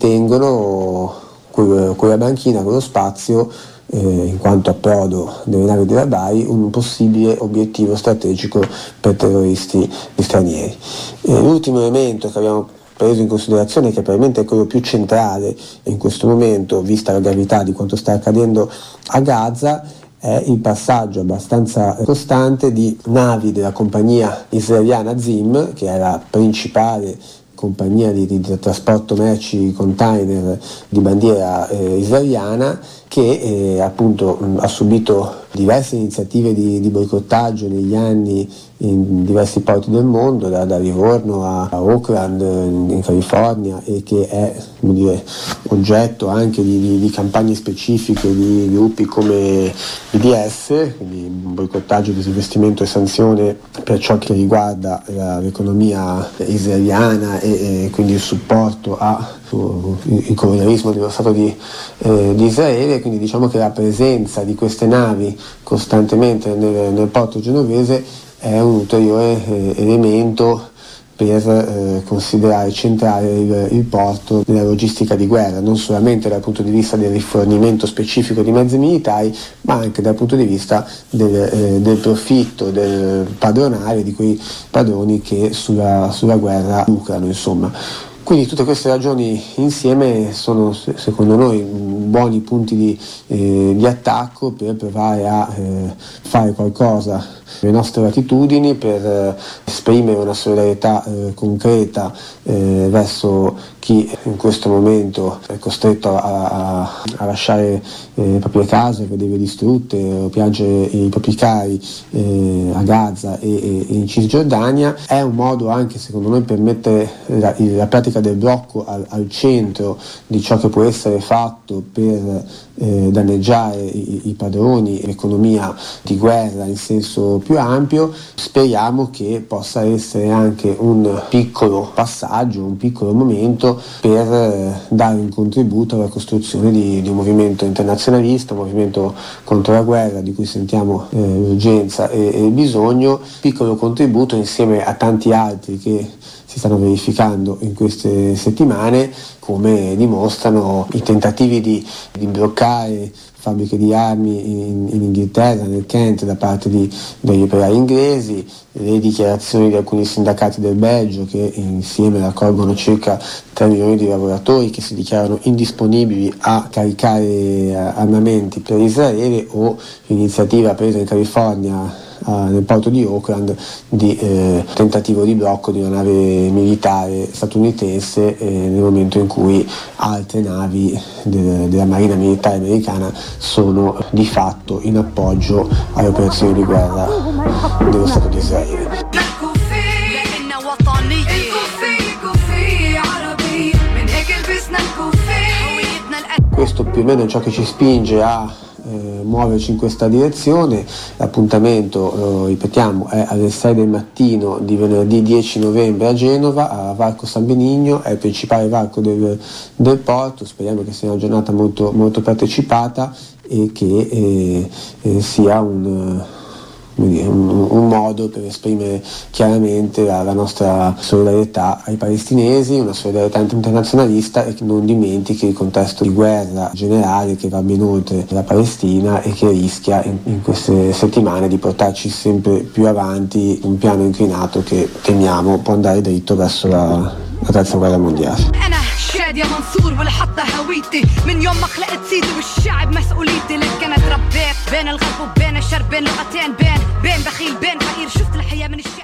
ritengono quella, quella banchina, quello spazio, Eh, in quanto approdo delle navi della Bari, un possibile obiettivo strategico per terroristi stranieri. Eh, l'ultimo elemento che abbiamo preso in considerazione, che probabilmente è quello più centrale in questo momento, vista la gravità di quanto sta accadendo a Gaza, è il passaggio abbastanza costante di navi della compagnia israeliana Zim, che è la principale compagnia di, di trasporto merci container di bandiera eh, israeliana, che eh, appunto mh, ha subito diverse iniziative di, di boicottaggio negli anni in diversi porti del mondo, da, da Livorno a, a Oakland in, in California, e che è, come dire, oggetto anche di, di, di campagne specifiche di gruppi come B D S, quindi un boicottaggio, disinvestimento e sanzione per ciò che riguarda la, l'economia israeliana e, e quindi il supporto a il colonialismo dello Stato di, eh, di Israele. Quindi diciamo che la presenza di queste navi costantemente nel, nel porto genovese è un ulteriore eh, elemento per eh, considerare centrale il, il porto nella logistica di guerra, non solamente dal punto di vista del rifornimento specifico di mezzi militari, ma anche dal punto di vista del, eh, del profitto, del padronale di quei padroni che sulla, sulla guerra lucrano, insomma. Quindi tutte queste ragioni insieme sono secondo noi buoni punti di, eh, di attacco per provare a eh, fare qualcosa le nostre latitudini, per eh, esprimere una solidarietà eh, concreta eh, verso chi in questo momento è costretto a, a, a lasciare eh, le proprie case, vedere distrutte, o piangere i propri cari eh, a Gaza e, e, e in Cisgiordania. È un modo anche secondo noi per mettere la, la pratica del blocco al, al centro di ciò che può essere fatto per eh, danneggiare i, i padroni, l'economia di guerra in senso più ampio. Speriamo che possa essere anche un piccolo passaggio, un piccolo momento per eh, dare un contributo alla costruzione di, di un movimento internazionalista, un movimento contro la guerra di cui sentiamo eh, l'urgenza e, e il bisogno, piccolo contributo insieme a tanti altri che si stanno verificando in queste settimane, come dimostrano i tentativi di, di bloccare fabbriche di armi in, in Inghilterra, nel Kent, da parte di, degli operai inglesi, le dichiarazioni di alcuni sindacati del Belgio che insieme raccolgono circa tre milioni di lavoratori che si dichiarano indisponibili a caricare armamenti per Israele, o l'iniziativa presa in California nel porto di Oakland di eh, tentativo di blocco di una nave militare statunitense eh, nel momento in cui altre navi de- della Marina Militare Americana sono di fatto in appoggio alle operazioni di guerra dello Stato di Israele. Questo più o meno è ciò che ci spinge a Eh, muoverci in questa direzione. L'appuntamento, eh, ripetiamo, è alle sei del mattino di venerdì dieci novembre a Genova, a Varco San Benigno, è il principale varco del, del porto. Speriamo che sia una giornata molto, molto partecipata e che eh, eh, sia un Un, un modo per esprimere chiaramente la, la nostra solidarietà ai palestinesi, una solidarietà internazionalista, e che non dimentichi il contesto di guerra generale che va ben oltre la Palestina e che rischia in, in queste settimane di portarci sempre più avanti un piano inclinato che temiamo può andare dritto verso la, la terza guerra mondiale. يا منصور ولا حتى هويتي من يوم ما خلقت سيدي والشعب مسؤوليتي، لك انا تربيت بين الغرب وبين الشرق، بين لغتين، بين بين بخيل بين فقير، شفت الحياة من الشعب.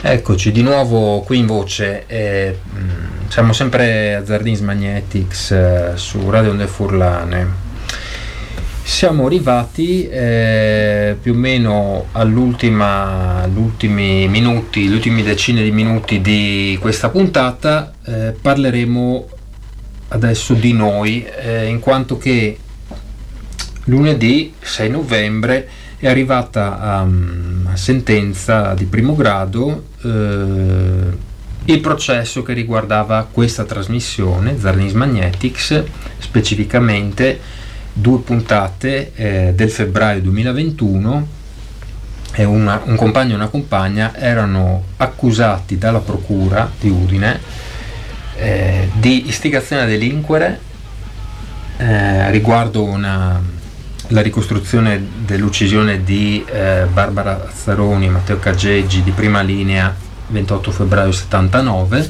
Eccoci di nuovo qui in voce, eh, siamo sempre a Zardins Magnetics eh, su Radio Onde Furlane. Siamo arrivati eh, più o meno all'ultima, agli ultimi minuti, gli ultimi decine di minuti di questa puntata. Eh, parleremo adesso di noi, eh, in quanto che lunedì sei novembre è arrivata um, a sentenza di primo grado eh, il processo che riguardava questa trasmissione Zardins Magnetics, specificamente due puntate eh, del febbraio duemilaventuno, e una, un compagno e una compagna erano accusati dalla procura di Udine eh, di istigazione a delinquere eh, riguardo una la ricostruzione dell'uccisione di eh, Barbara Azzaroni e Matteo Caggeggi di Prima Linea ventotto febbraio settantanove,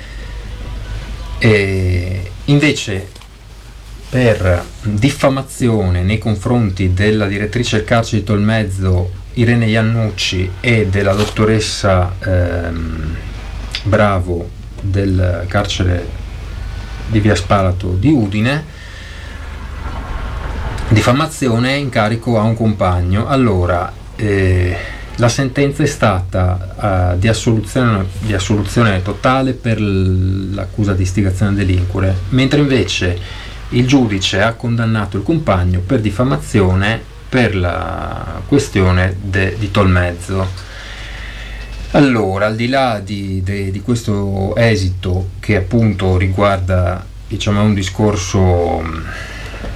e invece per diffamazione nei confronti della direttrice del carcere di Tolmezzo Irene Iannucci e della dottoressa ehm, Bravo del carcere di Via Spalato di Udine, diffamazione in carico a un compagno. Allora eh, la sentenza è stata uh, di, assoluzione, di assoluzione totale per l'accusa di istigazione a delinquere, mentre invece il giudice ha condannato il compagno per diffamazione per la questione de, di Tolmezzo. Allora, al di là di, de, di questo esito, che appunto riguarda, diciamo, un discorso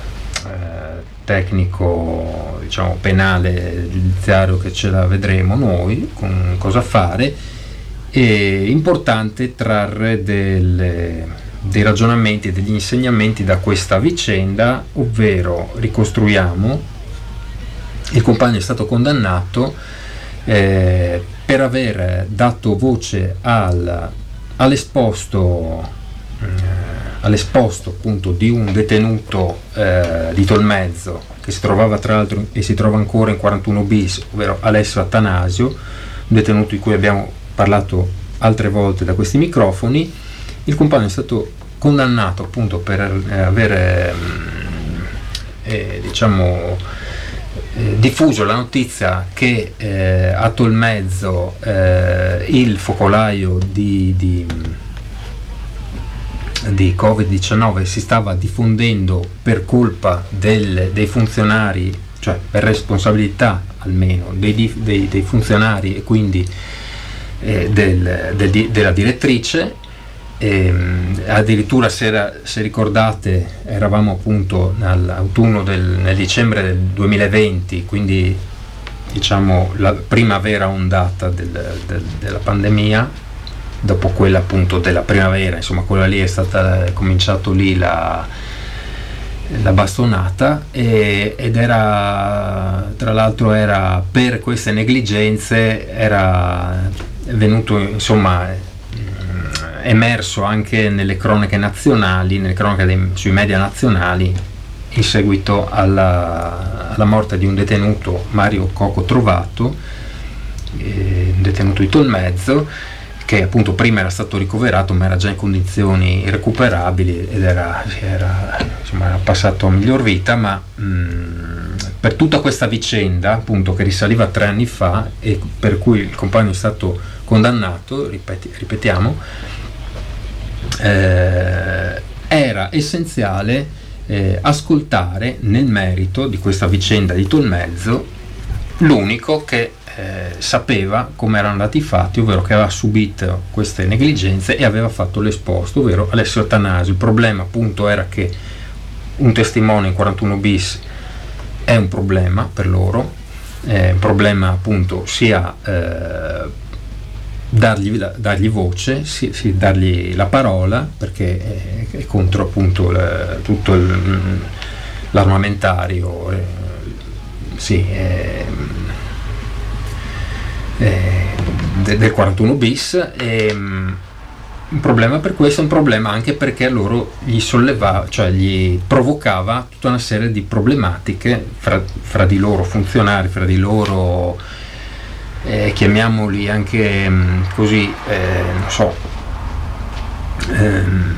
tecnico, diciamo penale, giudiziario, che ce la vedremo noi con cosa fare, è importante trarre delle, dei ragionamenti e degli insegnamenti da questa vicenda, ovvero ricostruiamo: il compagno è stato condannato eh, per aver dato voce al, all'esposto eh, all'esposto appunto di un detenuto eh, di Tolmezzo, che si trovava tra l'altro e si trova ancora in quarantuno bis, ovvero Alessio Attanasio, un detenuto di cui abbiamo parlato altre volte da questi microfoni. Il compagno è stato condannato appunto per eh, aver eh, eh, diciamo eh, diffuso la notizia che eh, a Tolmezzo eh, il focolaio di, di di covid diciannove si stava diffondendo per colpa del, dei funzionari, cioè per responsabilità almeno dei, dei, dei funzionari e quindi eh, del, del, della direttrice. E, addirittura, se, era, se ricordate, eravamo appunto nell'autunno del, nel dicembre del duemilaventi, quindi diciamo la prima vera ondata del, del, della pandemia. Dopo quella appunto della primavera, insomma quella lì è stata, è cominciato lì la, la bastonata, e, ed era, tra l'altro era per queste negligenze, era venuto insomma emerso anche nelle cronache nazionali, nelle cronache dei, sui media nazionali, in seguito alla, alla morte di un detenuto, Mario Coco Trovato, eh, un detenuto di Tolmezzo, che appunto prima era stato ricoverato ma era già in condizioni irrecuperabili ed era, era, insomma, era passato a miglior vita, ma mh, per tutta questa vicenda appunto che risaliva tre anni fa e per cui il compagno è stato condannato, ripeti, ripetiamo, eh, era essenziale eh, ascoltare nel merito di questa vicenda di Tolmezzo l'unico che Eh, sapeva come erano andati i fatti, ovvero che aveva subito queste negligenze e aveva fatto l'esposto, ovvero Alessio Attanasio. Il problema appunto era che un testimone in quarantuno bis è un problema per loro, è un problema appunto sia eh, dargli, dargli voce, sì, sì, dargli la parola, perché è, è contro appunto le, tutto il, l'armamentario, eh, sì, è, del quarantuno bis, e um, un problema per questo, è un problema anche perché loro gli sollevava, cioè gli provocava tutta una serie di problematiche fra, fra di loro funzionari, fra di loro eh, chiamiamoli anche mh, così, eh, non so, ehm,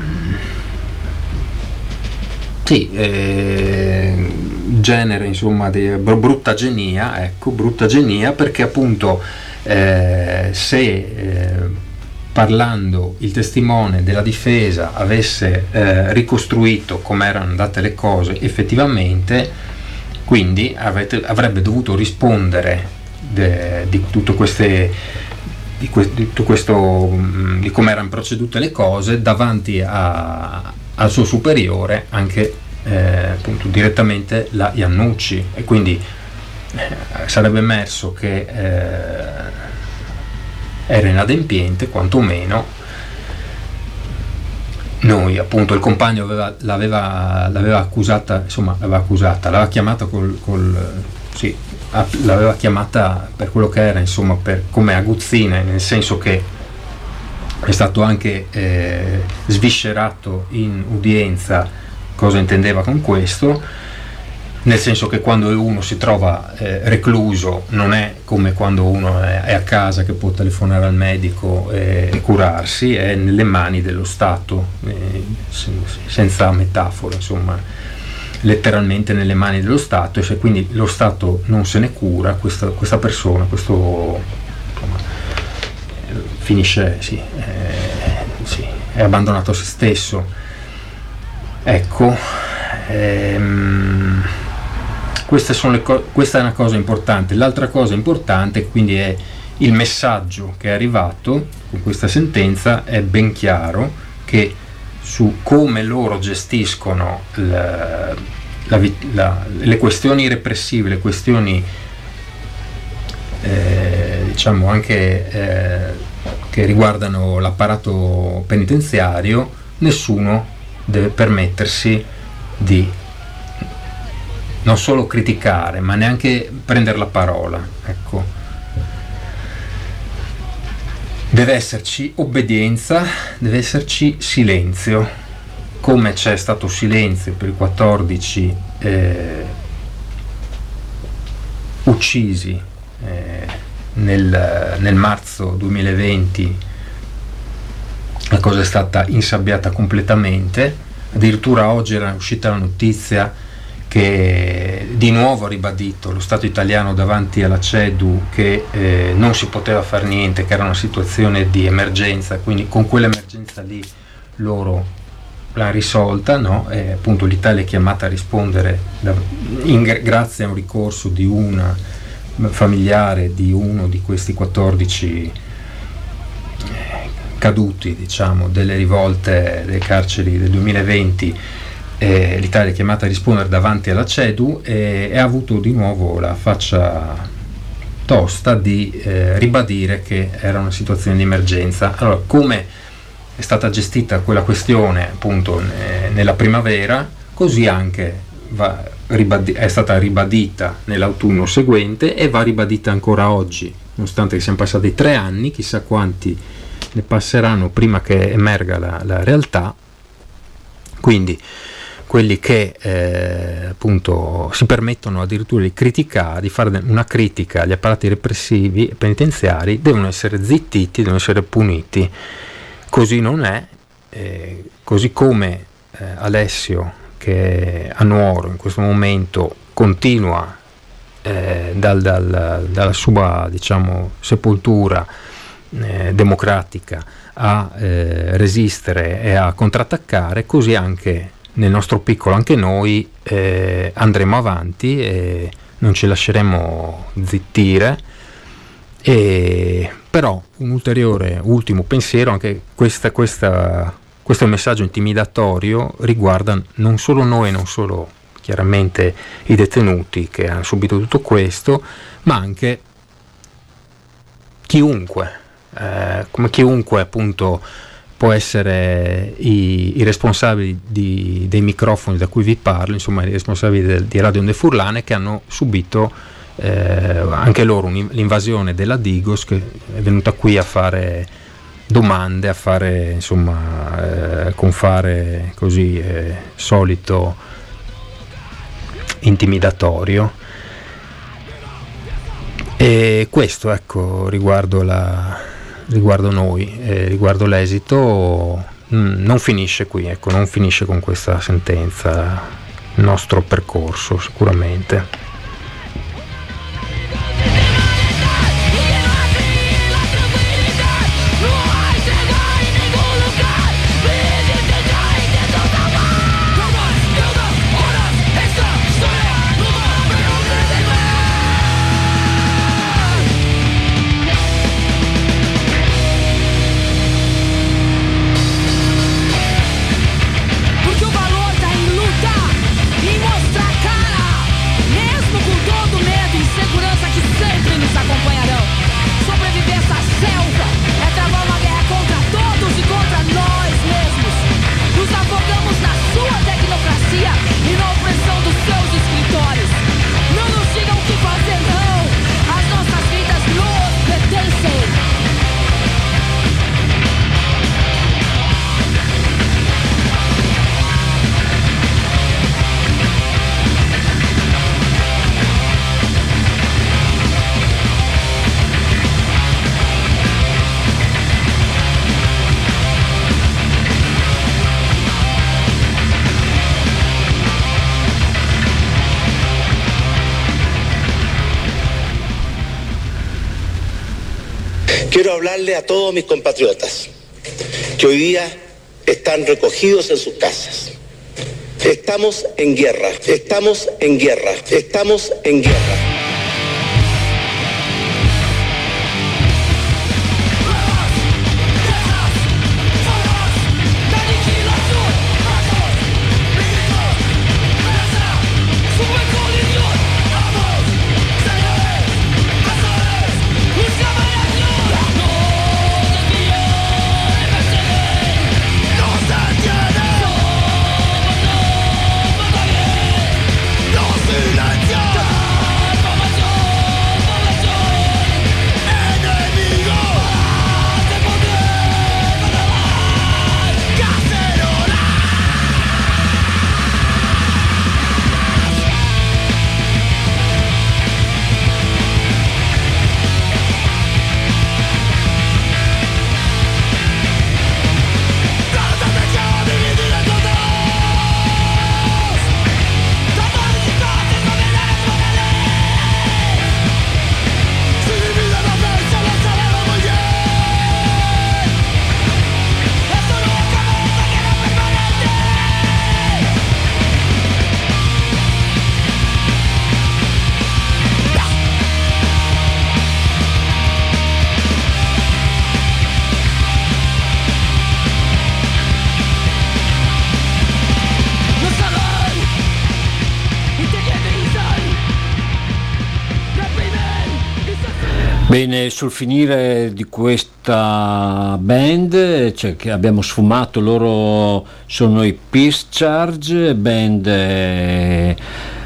sì, eh, genere, insomma, di brutta genia, ecco, brutta genia, perché appunto eh, se eh, parlando il testimone della difesa avesse eh, ricostruito come erano andate le cose effettivamente, quindi avete, avrebbe dovuto rispondere de, di tutto queste di, que, di tutto questo di come erano procedute le cose davanti a, al suo superiore, anche eh, appunto direttamente la Iannucci, e quindi eh, sarebbe emerso che eh, era inadempiente, quantomeno. Noi, appunto, il compagno aveva, l'aveva, l'aveva accusata, insomma, l'aveva accusata, l'aveva chiamata col, col sì, l'aveva chiamata per quello che era, insomma, per, come aguzzina, nel senso che è stato anche eh, sviscerato in udienza cosa intendeva con questo, nel senso che quando uno si trova eh, recluso non è come quando uno è, è a casa che può telefonare al medico e, e curarsi, è nelle mani dello Stato, eh, senza metafora, insomma, letteralmente nelle mani dello Stato, e se quindi lo Stato non se ne cura, questa, questa persona, questo insomma, finisce, sì, eh, sì, è abbandonato a se stesso. Ecco, ehm, queste sono le co- questa è una cosa importante. L'altra cosa importante quindi è il messaggio che è arrivato con questa sentenza. È ben chiaro che su come loro gestiscono la, la, la, le questioni repressive, le questioni eh, diciamo anche eh, che riguardano l'apparato penitenziario, nessuno deve permettersi di non solo criticare, ma neanche prendere la parola, ecco. Deve esserci obbedienza, deve esserci silenzio, come c'è stato silenzio per i quattordici eh, uccisi eh, nel, nel marzo duemilaventi. La cosa è stata insabbiata completamente. Addirittura oggi era uscita la notizia che di nuovo ha ribadito lo Stato italiano davanti alla C E D U che eh, non si poteva fare niente, che era una situazione di emergenza, quindi con quell'emergenza lì loro l'hanno risolta, no? E appunto l'Italia è chiamata a rispondere da, in, grazie a un ricorso di una familiare di uno di questi quattordici caduti, diciamo, delle rivolte delle carceri del duemilaventi. Eh, L'Italia è chiamata a rispondere davanti alla C E D U e, e ha avuto di nuovo la faccia tosta di eh, ribadire che era una situazione di emergenza. Allora, come è stata gestita quella questione appunto ne, nella primavera, così anche va ribadi- è stata ribadita nell'autunno seguente e va ribadita ancora oggi, nonostante che siano passati tre anni, chissà quanti ne passeranno prima che emerga la, la realtà. Quindi quelli che eh, appunto si permettono addirittura di criticare, di fare una critica agli apparati repressivi e penitenziari, devono essere zittiti, devono essere puniti. Così non è, eh, così come eh, Alessio, che a Nuoro in questo momento continua eh, dal, dal, dalla sua, diciamo, sepoltura eh, democratica a eh, resistere e a contrattaccare, così anche nel nostro piccolo, anche noi eh, andremo avanti e non ci lasceremo zittire. E però un ulteriore ultimo pensiero, anche questa, questa, questo messaggio intimidatorio riguarda non solo noi, non solo chiaramente i detenuti che hanno subito tutto questo, ma anche chiunque, eh, come chiunque appunto può essere i, i responsabili di, dei microfoni da cui vi parlo, insomma i responsabili del, di Radio Onde Furlane, che hanno subito eh, anche loro l'invasione della Digos, che è venuta qui a fare domande, a fare insomma eh, con fare così eh, solito intimidatorio. E questo, ecco, riguardo, la, riguardo noi, eh, riguardo l'esito, mh, non finisce qui, ecco, non finisce con questa sentenza il nostro percorso, sicuramente. Quiero hablarle a todos mis compatriotas que hoy día están recogidos en sus casas. Estamos en guerra, estamos en guerra, estamos en guerra. Bene, sul finire di questa band, cioè che abbiamo sfumato, loro sono i Peace Charge, band eh,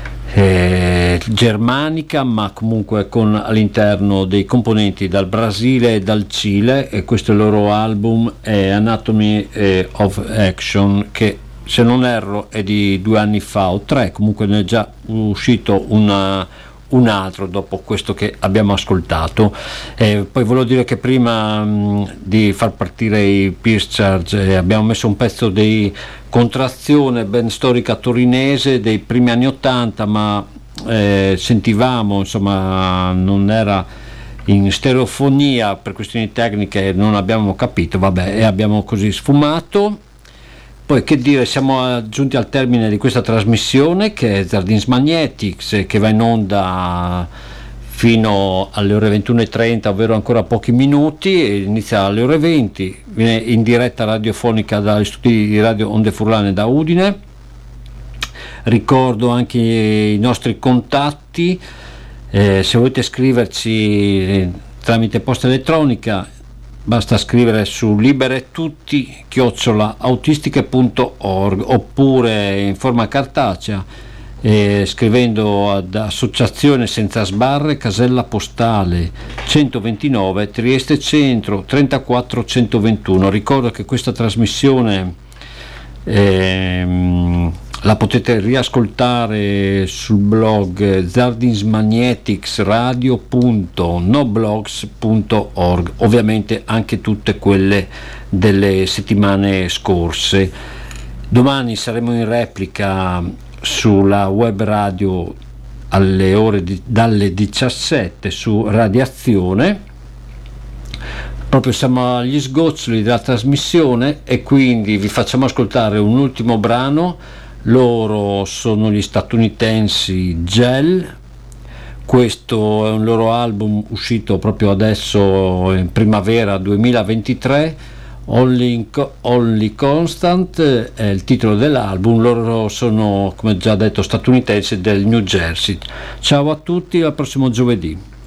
eh, germanica, ma comunque con all'interno dei componenti dal Brasile e dal Cile, e questo il loro album è Anatomy of Action, che se non erro è di due anni fa o tre, comunque ne è già uscito una un altro dopo questo che abbiamo ascoltato. Eh, poi volevo dire che prima mh, di far partire i Peace Charge eh, abbiamo messo un pezzo di Contrazione, band storica torinese dei primi anni ottanta, ma eh, sentivamo, insomma, non era in stereofonia per questioni tecniche, non abbiamo capito, vabbè, e abbiamo così sfumato. Poi che dire, siamo giunti al termine di questa trasmissione che è Zardins Magnetics, che va in onda fino alle ore ventuno e trenta, ovvero ancora pochi minuti, inizia alle ore venti, viene in diretta radiofonica dagli studi di Radio Onde Furlane da Udine. Ricordo anche i nostri contatti, eh, se volete scriverci eh, tramite posta elettronica basta scrivere su liberetutti chiocciola autistiche punto org oppure in forma cartacea eh, scrivendo ad Associazione Senza Sbarre, casella postale centoventinove, Trieste Centro trentaquattro centoventuno. Ricordo che questa trasmissione ehm, la potete riascoltare sul blog zardinsmagneticsradio punto noblogs punto org, ovviamente anche tutte quelle delle settimane scorse. Domani saremo in replica sulla web radio alle ore di, dalle diciassette su Radiazione. Proprio siamo agli sgoccioli della trasmissione e quindi vi facciamo ascoltare un ultimo brano. Loro sono gli statunitensi Gel, questo è un loro album uscito proprio adesso in primavera duemilaventitré, Only, Only Constant è il titolo dell'album. Loro sono, come già detto, statunitensi del New Jersey. Ciao a tutti, al prossimo giovedì.